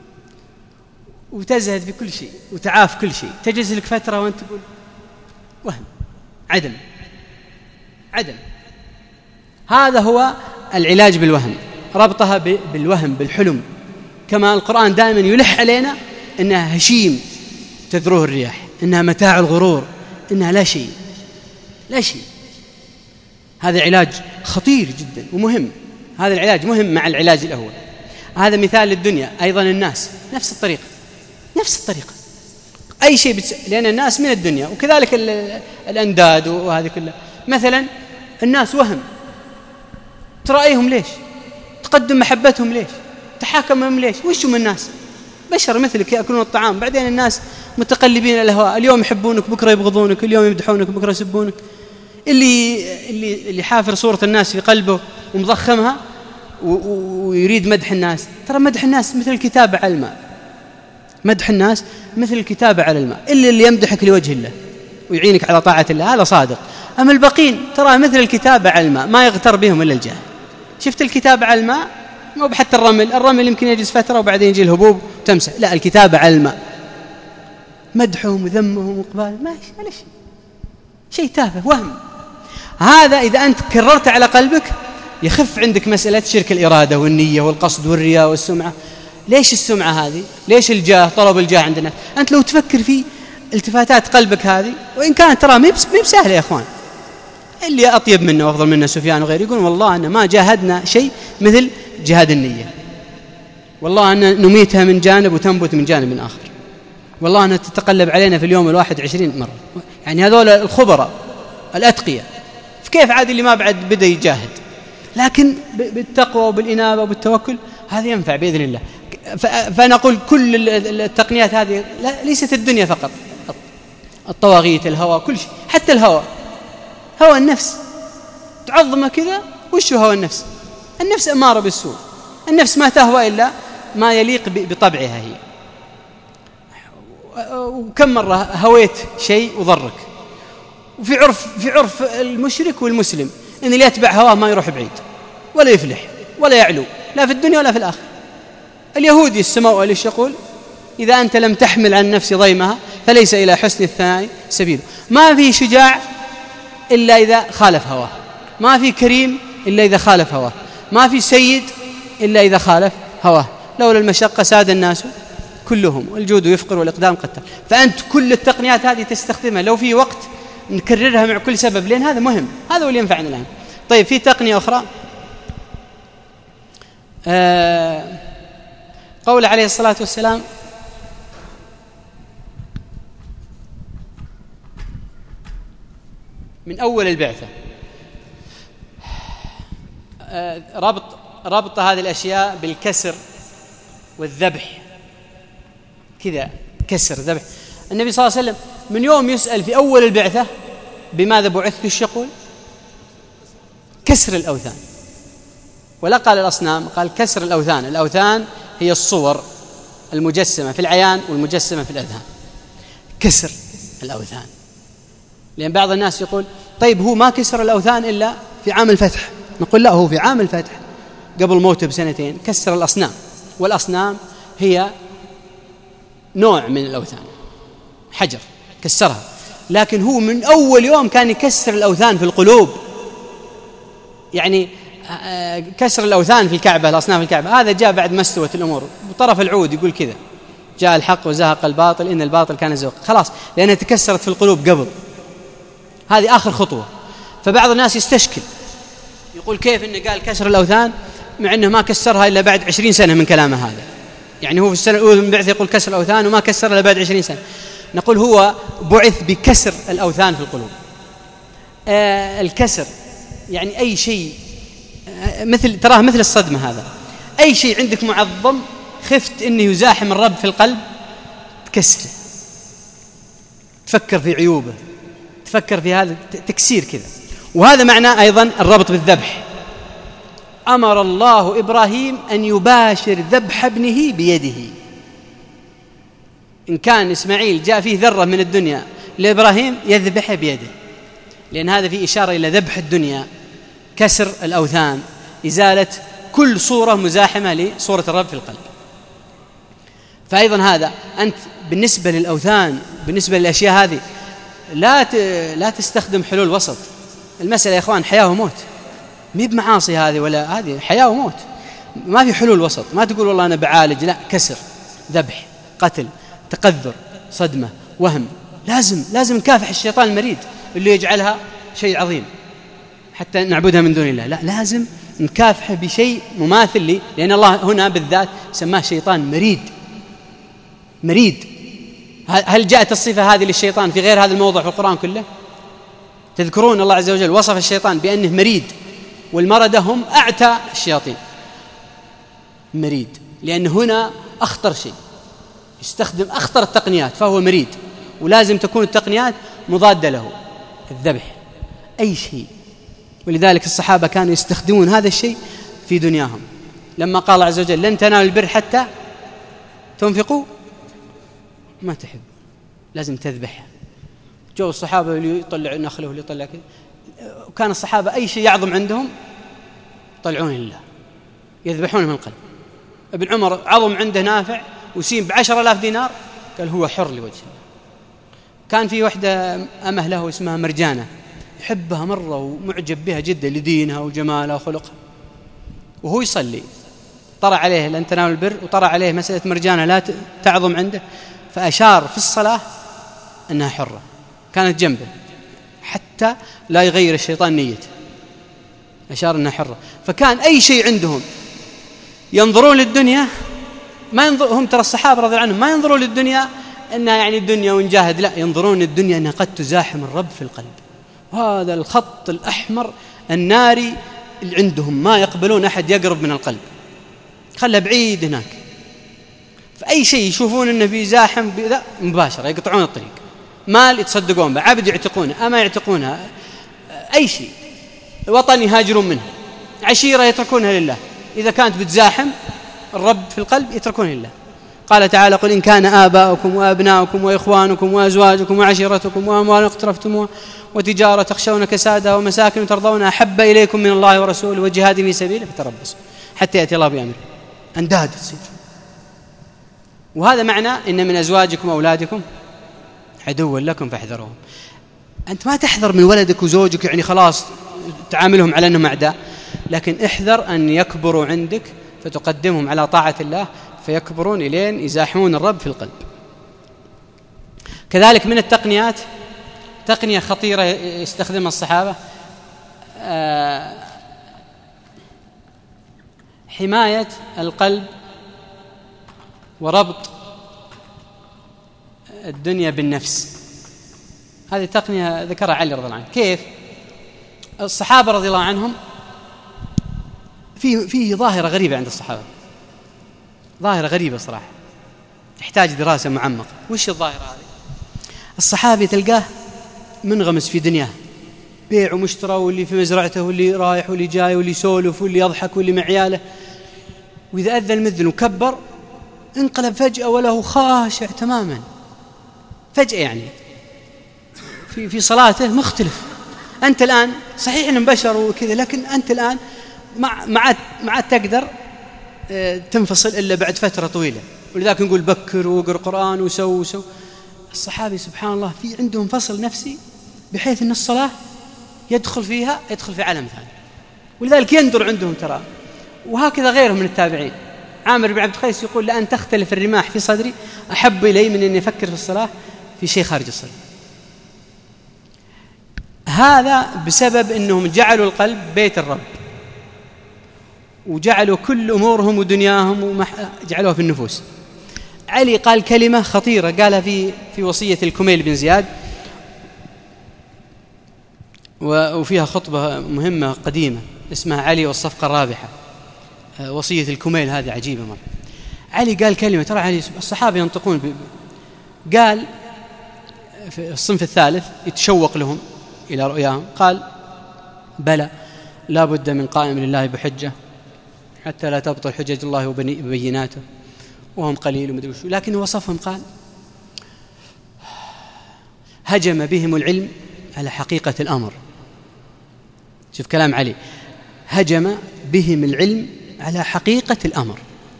وتزهد في كل شيء وتعاف كل شيء، تجلس لك فترة وأنت تقول وهم، عدم عدم. هذا هو العلاج بالوهم، ربطها بالوهم بالحلم، كما القرآن دائما يلح علينا إنها هشيم تذروه الرياح، إنها متاع الغرور، إنها لا شيء لا شيء. هذا علاج خطير جدا ومهم، هذا العلاج مهم مع العلاج الأول. هذا مثال للدنيا. أيضا الناس نفس الطريقة نفس الطريقة أي شيء بتس... لأن الناس من الدنيا، وكذلك ال... الأنداد وهذه كلها. مثلا الناس وهم، ترأيهم ليش؟ تقدم محبتهم ليش؟ تحاكمهم ليش؟ وشو من الناس؟ بشر مثلك يأكلون الطعام. بعدين الناس متقلبين الأهواء، اليوم يحبونك بكرة يبغضونك، اليوم يمدحونك بكرة يسبونك. اللي اللي اللي حافر صورة الناس في قلبه ومضخمها ويريد مدح الناس، ترى مدح الناس مثل الكتابة على الماء، مدح الناس مثل الكتابة على الماء. إلا اللي يمدحك لوجه الله ويعينك على طاعة الله هذا صادق. أما الباقين ترى مثل الكتابة على الماء، ما يغتر بهم إلا الجاهل. شفت الكتابة على الماء؟ مو بحتى الرمل، الرمل يمكن يجلس فترة وبعدين يجي الهبوب تمسح، لا، الكتابة على الماء، مدحهم وذمهم وقبال ما ولا شيء، شيء تافه، وهم. هذا إذا أنت كررت على قلبك يخف عندك مسألة شرك الإرادة والنية والقصد والرياء والسمعة. ليش السمعة هذه؟ ليش الجاه؟ طلب الجاه عندنا. أنت لو تفكر في التفاتات قلبك هذه، وإن كانت ترى مي بسهلة يا أخوان، اللي أطيب منه وأفضل منه سفيان وغيره يقول والله أن ما جاهدنا شيء مثل جهاد النية، والله أن نميتها من جانب وتنبت من جانب آخر، والله أن تتقلب علينا في اليوم الواحد عشرين مرة. يعني هذول الخبراء الأتقياء، فكيف عاد اللي ما بعد بدأ يجاهد؟ لكن بالتقوى وبالإنابة وبالتوكل هذا ينفع بإذن الله. فنقول كل التقنيات هذه ليست الدنيا فقط، الطواغيت، الهوى، كل شيء، حتى الهوى، هوى النفس تعظمه كذا. وش هوى النفس؟ النفس أمارة بالسوء، النفس ما تهوى إلا ما يليق بطبعها هي. وكم مرة هويت شيء وضرك. وفي عرف في عرف المشرك والمسلم إن اللي يتبع هواه ما يروح بعيد ولا يفلح ولا يعلو، لا في الدنيا ولا في الآخرة. اليهودي السماء ليش يقول إذا أنت لم تحمل عن نفس ضيمها فليس إلى حسن الثناء سبيل. ما في شجاع إلا إذا خالف هواه، ما في كريم إلا إذا خالف هواه، ما في سيد إلا إذا خالف هواه. لولا المشقة ساد الناس كلهم، والجود يفقر والإقدام قتل. فأنت كل التقنيات هذه تستخدمها، لو في وقت نكررها مع كل سبب، لأن هذا مهم، هذا هو اللي ينفعنا الآن. طيب في تقنية أخرى، آه قول عليه الصلاة والسلام من أول البعثة، آه ربط ربط هذه الأشياء بالكسر والذبح كذا، كسر ذبح. النبي صلى الله عليه وسلم من يوم يسأل في أول البعثة بماذا بعثت، ايش يقول؟ كسر الأوثان. ولا قال الأصنام، قال كسر الأوثان. الأوثان هي الصور المجسمة في العيان والمجسمة في الأذهان. كسر الأوثان. لأن بعض الناس يقول طيب هو ما كسر الأوثان إلا في عام الفتح. نقول لا، هو في عام الفتح قبل موته بسنتين كسر الأصنام، والأصنام هي نوع من الأوثان، حجر كسرها. لكن هو من أول يوم كان يكسر الأوثان في القلوب. يعني كسر الأوثان في الكعبة، الأصنام في الكعبة، هذا جاء بعد ما استوت الأمور. بطرف العود يقول كذا: جاء الحق وزهق الباطل إن الباطل كان زهوقا. خلاص، لأنها تكسرت في القلوب قبل. هذه آخر خطوة. فبعض الناس يستشكل يقول كيف إنه قال كسر الأوثان مع إنه ما كسرها إلا بعد عشرين سنة من كلامه هذا. يعني هو في السنة الأولى من بعث يقول كسر الأوثان وما كسر إلا بعد عشرين سنة. نقول هو بعث بكسر الأوثان في القلوب. آه الكسر يعني أي شيء آه مثل تراه مثل الصدمة. هذا أي شيء عندك معظم خفت إنه يزاحم الرب في القلب تكسره، تفكر في عيوبه، تفكر في هذا تكسير كذا. وهذا معناه أيضا الربط بالذبح. أمر الله إبراهيم أن يباشر ذبح ابنه بيده. إن كان إسماعيل جاء فيه ذرة من الدنيا لإبراهيم يذبح بيده، لأن هذا فيه إشارة إلى ذبح الدنيا، كسر الأوثان، إزالة كل صورة مزاحمة لصورة الرب في القلب. فأيضا هذا أنت بالنسبة للأوثان، بالنسبة للأشياء هذه لا لا تستخدم حلول وسط. المسألة يا إخوان حياة وموت، مي بمعاصي هذه ولا هذه، حياة وموت، ما في حلول وسط. ما تقول والله أنا بعالج، لا، كسر، ذبح، قتل، تقذر، صدمة، وهم. لازم لازم نكافح الشيطان المريد اللي يجعلها شيء عظيم حتى نعبدها من دون الله. لا، لازم نكافحه بشيء مماثل لي، لأن الله هنا بالذات سماه شيطان مريد. مريد، هل جاءت الصفة هذه للشيطان في غير هذا الموضع في القرآن كله؟ تذكرون الله عز وجل وصف الشيطان بأنه مريد، والمردة هم أعتى الشياطين. مريد لأن هنا أخطر شيء، يستخدم أخطر التقنيات، فهو مريد، ولازم تكون التقنيات مضادة له، الذبح، أي شيء. ولذلك الصحابة كانوا يستخدمون هذا الشيء في دنياهم. لما قال الله عز وجل لن تنالوا البر حتى تنفقوا ما تحب، لازم تذبح. جو الصحابة اللي يطلع نخله واللي يطلع كذا، وكان الصحابة أي شيء يعظم عندهم يطلعونه لله، يذبحونه من القلب. ابن عمر عظم عنده نافع وسيم بعشر آلاف دينار، قال هو حر لوجه الله. كان في وحدة أمه له اسمها مرجانة، يحبها مرة ومعجب بها جدا لدينها وجمالها وخلقها، وهو يصلي طرع عليه لن تنالوا البر، وطرع عليه مسألة مرجانة لا تعظم عنده، فأشار في الصلاة أنها حرة، كانت جنبه حتى لا يغير الشيطان نيته، أشار أنها حرة. فكان أي شيء عندهم ينظرون للدنيا، ما ينظر هم ترى الصحابة رضي الله عنهم ما ينظرون للدنيا أنها يعني الدنيا ونجاهد، لا، ينظرون للدنيا أنها قد تزاحم الرب في القلب. وهذا الخط الأحمر الناري اللي عندهم، ما يقبلون أحد يقرب من القلب، خلها بعيد هناك. فأي شيء يشوفون أنه بيزاحم بذا مباشرة يقطعون الطريق، مال يتصدقون به، عبد يعتقونه، أما يعتقونها، أي شيء، وطن يهاجرون منه، عشيرة يتركونها لله، إذا كانت بتزاحم الرب في القلب يتركونه لله. قال تعالى قل إن كان آباؤكم وأبناؤكم وإخوانكم وأزواجكم وعشيرتكم وأموال اقترفتموها وتجارة تخشون كسادها ومساكن ترضونها أحب إليكم من الله ورسوله وجهاد في سبيله فتربصوا حتى يأتي الله بأمره. أنداد تصير. وهذا معنى إن من أزواجكم وأولادكم عدوا لكم فاحذروهم. أنت ما تحذر من ولدك وزوجك يعني خلاص تعاملهم على أنهم أعداء، لكن احذر أن يكبروا عندك فتقدمهم على طاعة الله فيكبرون إلين يزاحمون الرب في القلب. كذلك من التقنيات تقنية خطيرة يستخدمها الصحابة، حماية القلب وربط الدنيا بالنفس. هذه تقنية ذكرها علي رضي الله عنه. كيف؟ الصحابة رضي الله عنهم في في ظاهرة غريبة عند الصحابة، ظاهرة غريبة صراحة تحتاج دراسة معمقة. وش الظاهرة هذه؟ الصحابي تلقاه منغمس في دنياه، بيع ومشترى، واللي في مزرعته واللي رايح واللي جاي واللي يسولف واللي يضحك واللي مع عياله، وإذا أذن المذن وكبر انقلب فجأة وله خاشع تماما فجأة، يعني في في صلاته مختلف. أنت الآن صحيح إنهم بشر وكذا، لكن أنت الآن مع مع مع تقدر تنفصل إلا بعد فترة طويلة. ولذلك نقول بكر وقرأ قرآن وسو وسو. الصحابي سبحان الله في عندهم فصل نفسي بحيث أن الصلاة يدخل فيها يدخل في عالم ثاني، ولذلك يندر عندهم ترى. وهكذا غيرهم من التابعين. عامر بن عبد القيس يقول لأن تختلف الرماح في صدري أحب إلي من أن يفكر في الصلاة في شيء خارج الصلاة. هذا بسبب أنهم جعلوا القلب بيت الرب، وجعلوا كل أمورهم ودنياهم جعلوها في النفوس. علي قال كلمة خطيرة قالها في في وصية الكميل بن زياد، وفيها خطبة مهمة قديمة اسمها علي والصفقة الرابحة. وصية الكميل هذه عجيبة مرة. علي قال كلمة، ترى علي الصحابة ينطقون ب... قال في الصنف الثالث يتشوق لهم إلى رؤياهم، قال بلى لا بد من قائم لله بحجة حتى لا تبطل حجج الله وبيناته وهم قليل ومدري وشو. لكن وصفهم قال هجم بهم العلم على حقيقة الأمر. شوف كلام علي، هجم بهم العلم على حقيقة الأمر،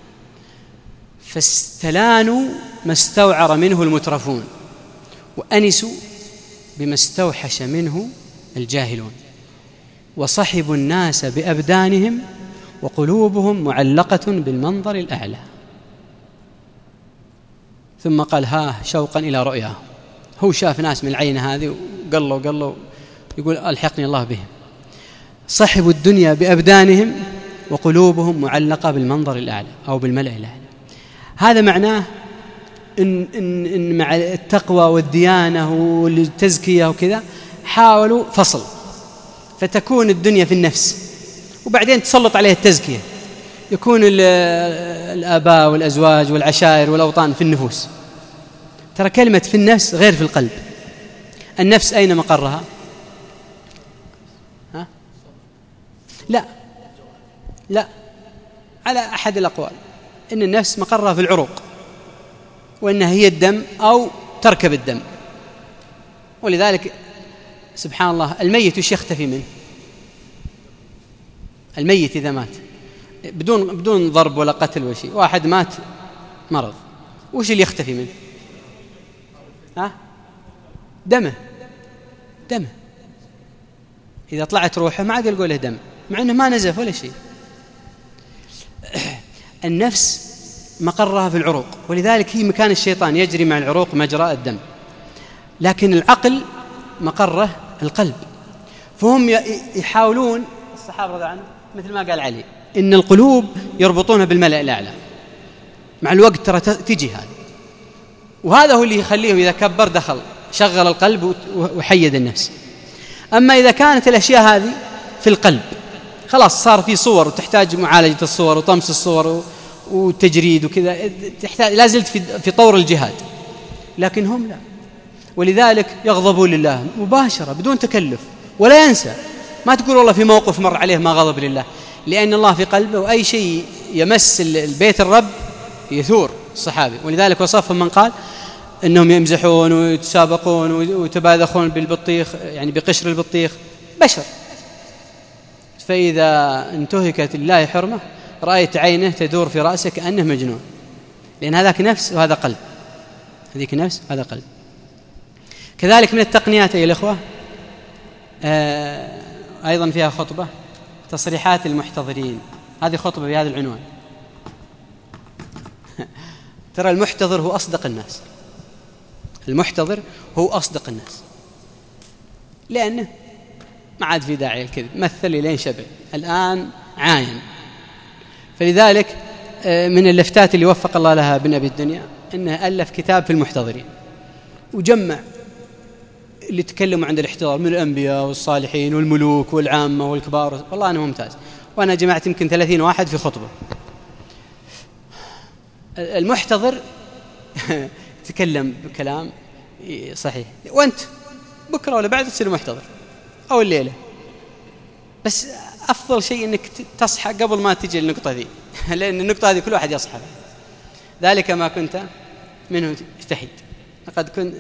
فاستلانوا ما استوعر منه المترفون، وأنسوا بما استوحش منه الجاهلون، وصحبوا الناس بأبدانهم وقلوبهم معلقة بالمنظر الأعلى. ثم قال: ها شوقا إلى رؤياه. هو شاف ناس من العينة هذه وقال له قال له يقول: ألحقني الله بهم. صحبوا الدنيا بأبدانهم وقلوبهم معلقة بالمنظر الأعلى أو بالملأ الأعلى. هذا معناه إن, إن, إن مع التقوى والديانة والتزكية وكذا حاولوا فصل، فتكون الدنيا في النفس، وبعدين تسلط عليها التزكية، يكون الآباء والأزواج والعشائر والأوطان في النفوس. ترى كلمة في النفس غير في القلب. النفس أين مقرها؟ ها؟ لا لا على أحد الأقوال إن النفس مقرها في العروق، وإنها هي الدم أو تركب الدم. ولذلك سبحان الله الميت وش يختفي منه؟ الميت إذا مات بدون بدون ضرب ولا قتل ولا شيء، واحد مات مرض، وش اللي يختفي منه؟ ها؟ دمه دمه إذا طلعت روحه ما عاد يلقوا له دم، مع أنه ما نزف ولا شيء. النفس مقرها في العروق، ولذلك هي مكان الشيطان، يجري مع العروق مجرى الدم. لكن العقل مقره القلب، فهم يحاولون الصحابة رضي الله عنهم مثل ما قال علي إن القلوب يربطونها بالملأ الأعلى. مع الوقت ترى تجي هذه، وهذا هو اللي يخليهم إذا كبر دخل شغل القلب وحيد النفس. أما إذا كانت الأشياء هذه في القلب خلاص صار في صور وتحتاج معالجة الصور وطمس الصور وتجريد وكذا، تحتاج لازلت في في طور الجهاد. لكن هم لا، ولذلك يغضبون لله مباشرة بدون تكلف، ولا ينسى. ما تقول والله في موقف مر عليه ما غضب لله، لأن الله في قلبه، وأي شيء يمس البيت الرب يثور الصحابي. ولذلك وصفهم من قال إنهم يمزحون ويتسابقون ويتباذخون بالبطيخ، يعني بقشر البطيخ، بشر. فإذا انتهكت الله حرمة رأيت عينه تدور في رأسه كأنه مجنون، لأن هذاك نفس وهذا قلب، هذيك نفس وهذا قلب. كذلك من التقنيات أيها الأخوة آه أيضا فيها خطبة، تصريحات المحتضرين. هذه خطبة بهذا العنوان. ترى المحتضر هو أصدق الناس، المحتضر هو أصدق الناس، لأنه ما عاد في داعي الكذب، مثل لين شبع، الآن عاين. فلذلك من اللفتات اللي وفق الله لها ابن أبي الدنيا أنه ألف كتاب في المحتضرين، وجمع اللي تكلموا عند الاحتضار من الأنبياء والصالحين والملوك والعامة والكبار. والله أنا ممتاز، وأنا جمعت يمكن ثلاثين واحد في خطبة. المحتضر تكلم بكلام صحيح، وأنت بكرة ولا بعد تصير محتضر أو الليلة، بس أفضل شيء أنك تصحى قبل ما تجي النقطة ذي، لأن النقطة هذه كل واحد يصحى. ذلك ما كنت منه اجتهد، لقد كنت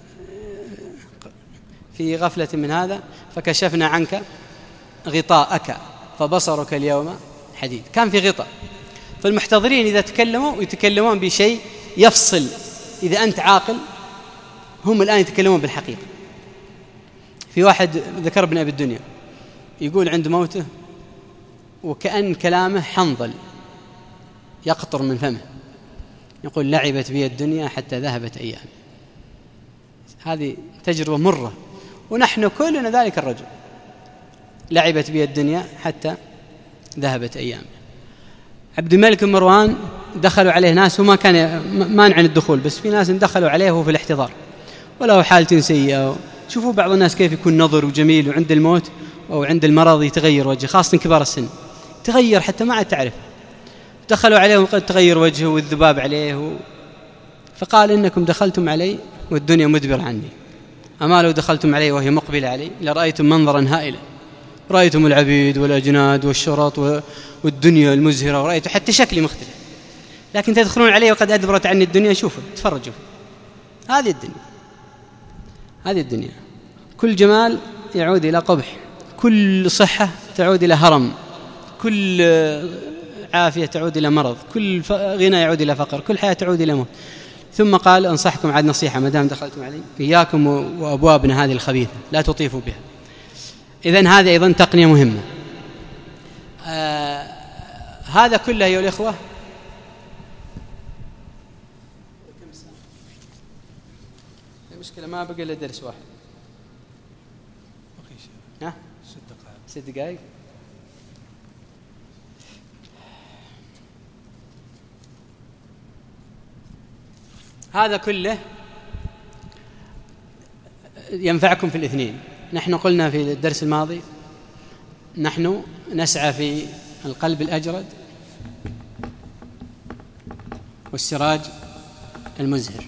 في غفلة من هذا فكشفنا عنك غطاءك فبصرك اليوم حديد. كان في غطاء. فالمحتضرين إذا تكلموا يتكلمون بشيء يفصل. إذا أنت عاقل هم الآن يتكلمون بالحقيقة. في واحد ذكر ابن أبي الدنيا يقول عند موته وكأن كلامه حنظل يقطر من فمه، يقول لعبت بي الدنيا حتى ذهبت أيام. هذه تجربة مرة، ونحن كلنا ذلك الرجل، لعبت بي الدنيا حتى ذهبت أيام. عبد الملك بن مروان دخلوا عليه ناس، وما كان مانع الدخول، بس في ناس دخلوا عليه وهو في الاحتضار وله حالة سيئة. شوفوا بعض الناس كيف يكون نظر وجميل، وعند الموت أو عند المرض يتغير وجهه، خاصة كبار السن تغير حتى ما عاد تعرف. دخلوا عليه وقد تغير وجهه والذباب عليه و... فقال إنكم دخلتم علي والدنيا مدبر عني، أما لو دخلتم علي وهي مقبلة علي لرأيتم منظرا هائلا، رأيتم العبيد والأجناد والشرط والدنيا المزهرة، ورأيتم حتى شكلي مختلف. لكن تدخلون علي وقد أدبرت عني الدنيا، شوفوا تفرجوا، هذه الدنيا هذه الدنيا. كل جمال يعود إلى قبح، كل صحة تعود إلى هرم، كل عافية تعود إلى مرض، كل غنى يعود إلى فقر، كل حياة تعود إلى موت. ثم قال أنصحكم عاد نصيحة ما دام دخلتم علي، إياكم وأبوابنا هذه الخبيثة لا تطيفوا بها. إذن هذه أيضا تقنية مهمة. آه هذا كله أيها الإخوة المشكلة ما بقى إلا درس واحد. ها؟ ست دقائق. ست دقائق. هذا كله ينفعكم في الاثنين. نحن قلنا في الدرس الماضي نحن نسعى في القلب الأجرد والسراج المزهر.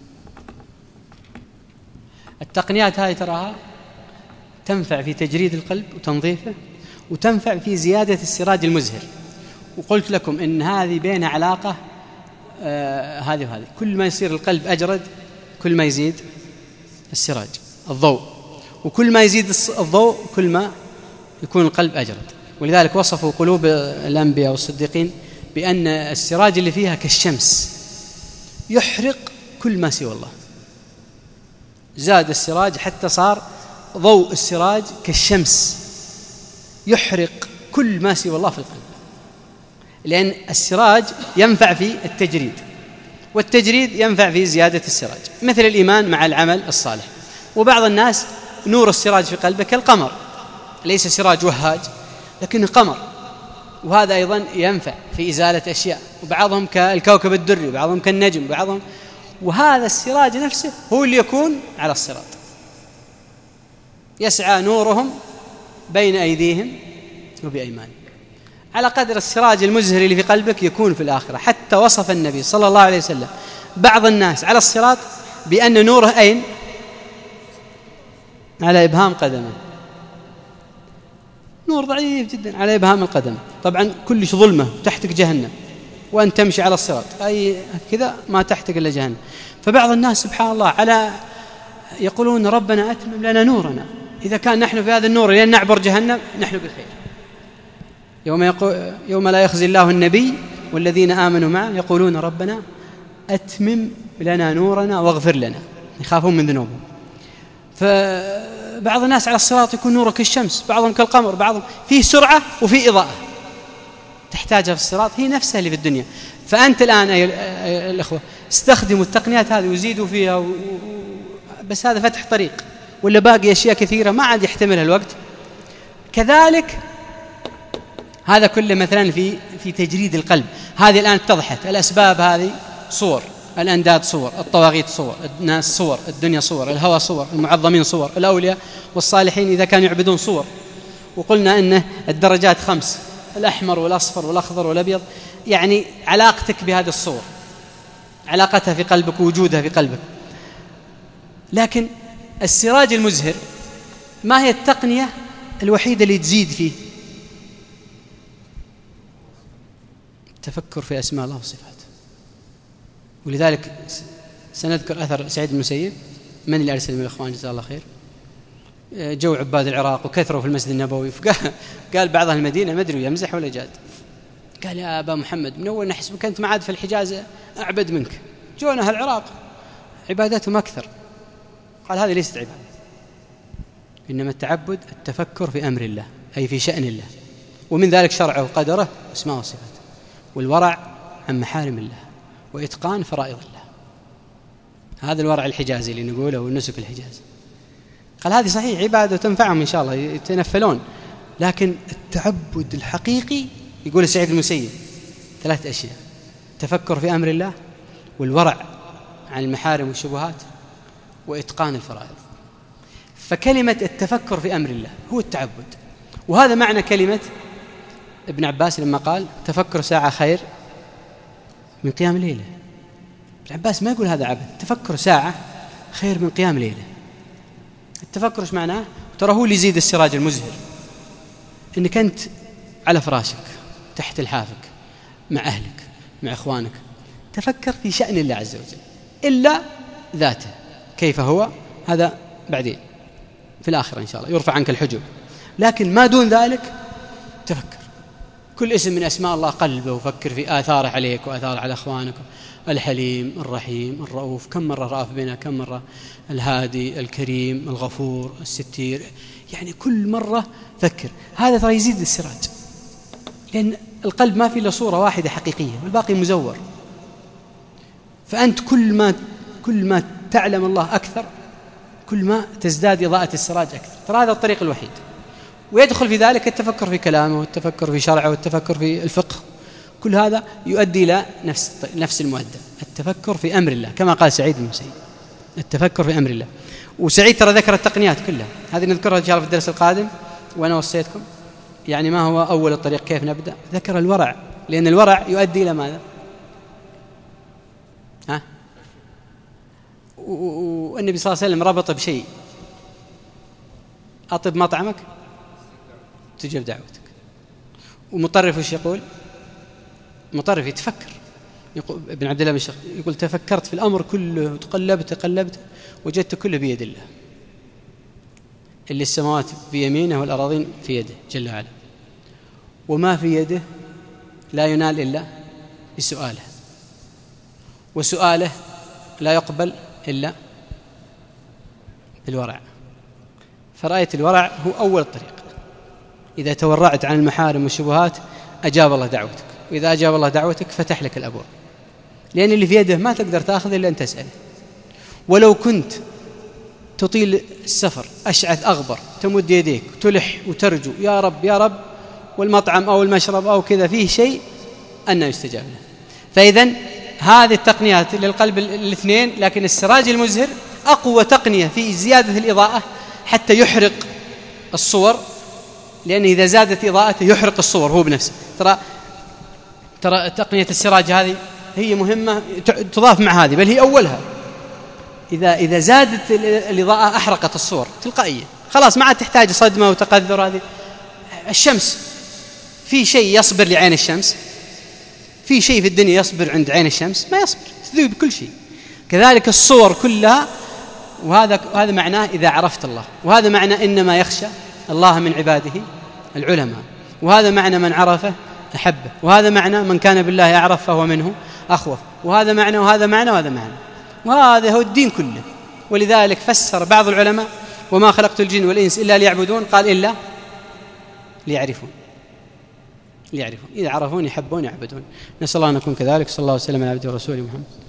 التقنيات هذه تراها تنفع في تجريد القلب وتنظيفه، وتنفع في زيادة السراج المزهر. وقلت لكم إن هذه بينها علاقة آه هذه وهذه. كل ما يصير القلب أجرد كل ما يزيد السراج الضوء، وكل ما يزيد الضوء كل ما يكون القلب أجرد. ولذلك وصفوا قلوب الأنبياء والصديقين بأن السراج اللي فيها كالشمس يحرق كل ما سوى الله. زاد السراج حتى صار ضوء السراج كالشمس يحرق كل ما سوى الله في القلب، لأن السراج ينفع في التجريد، والتجريد ينفع في زيادة السراج، مثل الإيمان مع العمل الصالح. وبعض الناس نور السراج في قلبه كالقمر، ليس سراج وهاج لكنه قمر، وهذا أيضا ينفع في إزالة أشياء. وبعضهم كالكوكب الدري، وبعضهم كالنجم، وبعضهم. وهذا السراج نفسه هو اللي يكون على الصراط، يسعى نورهم بين أيديهم وبأيمانهم. على قدر السراج المزهر اللي في قلبك يكون في الآخرة. حتى وصف النبي صلى الله عليه وسلم بعض الناس على الصراط بأن نوره أين؟ على إبهام قدمه، نور ضعيف جدا على إبهام القدم. طبعا كلش ظلمة، تحتك جهنم وأن تمشي على الصراط، أي كذا ما تحتك إلا جهنم. فبعض الناس سبحان الله على يقولون ربنا أتمم لنا نورنا، إذا كان نحن في هذا النور لأن نعبر جهنم نحن بخير. يوم, يقول يوم لا يخزي الله النبي والذين آمنوا معه يقولون ربنا أتمم لنا نورنا واغفر لنا، يخافون من ذنوبهم. فبعض الناس على الصراط يكون نوره كالشمس، بعضهم كالقمر، بعضهم فيه سرعة وفيه إضاءة تحتاجها في الصراط، هي نفسها اللي في الدنيا. فأنت الآن أيها الأخوة استخدموا التقنيات هذه وزيدوا فيها و... بس هذا فتح طريق، ولا باقي أشياء كثيرة ما عاد يحتملها الوقت. كذلك هذا كله مثلا في في تجريد القلب. هذه الآن اتضحت الأسباب، هذه صور، الأنداد صور، الطواغيت صور، الناس صور، الدنيا صور، الهوى صور، المعظمين صور، الأولياء والصالحين إذا كانوا يعبدون صور. وقلنا أن الدرجات خمس، الأحمر والأصفر والأخضر والأبيض، يعني علاقتك بهذه الصور، علاقتها في قلبك ووجودها في قلبك. لكن السراج المزهر ما هي التقنية الوحيدة اللي تزيد فيه؟ التفكر في أسماء الله وصفاته. ولذلك سنذكر أثر سعيد بن المسيب، من اللي أرسل من الإخوان جزاه الله خير، جو عباد العراق وكثروا في المسجد النبوي، فقال بعض أهل المدينة ما أدري يمزح ولا جاد، قال يا أبا محمد من أول نحسبك أنت معاد في الحجاز أعبد منك، جونا أهل العراق عبادتهم أكثر. قال هذه ليست عبادة، إنما التعبد التفكر في أمر الله، أي في شأن الله، ومن ذلك شرعه وقدره واسماء وصفاته، والورع عن محارم الله، وإتقان فرائض الله. هذا الورع الحجازي اللي نقوله والنسك الحجازي. قال هذه صحيح عبادة تنفعهم إن شاء الله يتنفلون، لكن التعبد الحقيقي يقول سعيد المسيب ثلاث أشياء: تفكر في أمر الله، والورع عن المحارم والشبهات، وإتقان الفرائض. فكلمة التفكر في أمر الله هو التعبد، وهذا معنى كلمة ابن عباس لما قال تفكر ساعة خير من قيام ليلة. ابن عباس ما يقول هذا عبث، تفكر ساعة خير من قيام ليلة. التفكر ايش معناه؟ ترى هو اللي يزيد السراج المزهر، انك انت على فراشك تحت الحافك مع اهلك مع اخوانك تفكر في شأن الله عز وجل، الا ذاته كيف هو، هذا بعدين في الآخرة إن شاء الله يرفع عنك الحجب، لكن ما دون ذلك تفكر. كل اسم من أسماء الله قلبه وفكر في آثاره عليك وآثاره على أخوانك. الحليم، الرحيم، الرؤوف، كم مرة رأف بنا، كم مرة الهادي، الكريم، الغفور، الستير، يعني كل مرة فكر. هذا ترى يزيد السراج، لأن القلب ما فيه إلا صورة واحدة حقيقية والباقي مزور. فأنت كل ما كل ما تعلم الله أكثر كل ما تزداد إضاءة السراج أكثر. ترى هذا الطريق الوحيد، ويدخل في ذلك التفكر في كلامه والتفكر في شرعه والتفكر في الفقه. كل هذا يؤدي إلى نفس نفس المؤدى، التفكر في أمر الله، كما قال سعيد بن المسيب، التفكر في أمر الله. وسعيد ترى ذكر التقنيات كلها، هذه نذكرها إن شاء الله في الدرس القادم، وأنا وصيتكم يعني ما هو أول الطريق كيف نبدأ. ذكر الورع، لأن الورع يؤدي إلى ماذا؟ ها؟ والنبي صلى الله عليه وسلم ربط بشيء: أطب مطعمك تجيب دعوتك. ومطرف وش يقول؟ مطرف يتفكر، يقول ابن عبد الله بن شيخ يقول: تفكرت في الأمر كله وتقلبت تقلبت وجدت كله بيد الله، اللي السماوات بيمينه والأراضين في يده جل وعلا، وما في يده لا ينال إلا بسؤاله، وسؤاله لا يقبل إلا بالورع. فرأيت الورع هو أول الطريق. إذا تورعت عن المحارم والشبهات أجاب الله دعوتك، وإذا أجاب الله دعوتك فتح لك الأبواب، لأن اللي في يده ما تقدر تأخذ إلا أن تسأله. ولو كنت تطيل السفر أشعث أغبر تمد يديك تلح وترجو يا رب يا رب، والمطعم أو المشرب أو كذا فيه شيء، أن يستجاب له. فإذن هذه التقنيات للقلب الاثنين، لكن السراج المزهر أقوى تقنية في زيادة الإضاءة حتى يحرق الصور، لأن إذا زادت إضاءته يحرق الصور هو بنفسه. ترى ترى تقنية السراج هذه هي مهمة تضاف مع هذه، بل هي أولها. إذا إذا زادت الإضاءة أحرقت الصور تلقائيا، خلاص ما عاد تحتاج صدمة وتقذر. هذه الشمس، في شيء يصبر لعين الشمس؟ في شيء في الدنيا يصبر عند عين الشمس؟ ما يصبر، تذوب كل شيء. كذلك الصور كلها. وهذا هذا معناه إذا عرفت الله، وهذا معنى إنما يخشى الله من عباده العلماء، وهذا معنى من عرفه أحبه، وهذا معنى من كان بالله يعرف فهو منه أخوف، وهذا معنى وهذا معنى وهذا معنى، وهذا هو الدين كله. ولذلك فسر بعض العلماء: وما خلقت الجن والإنس إلا ليعبدون، قال إلا ليعرفون ليعرفون إذا عرفون يحبون يعبدون. نسأل الله أن نكون كذلك. صلى الله وسلم على عبده ورسوله محمد.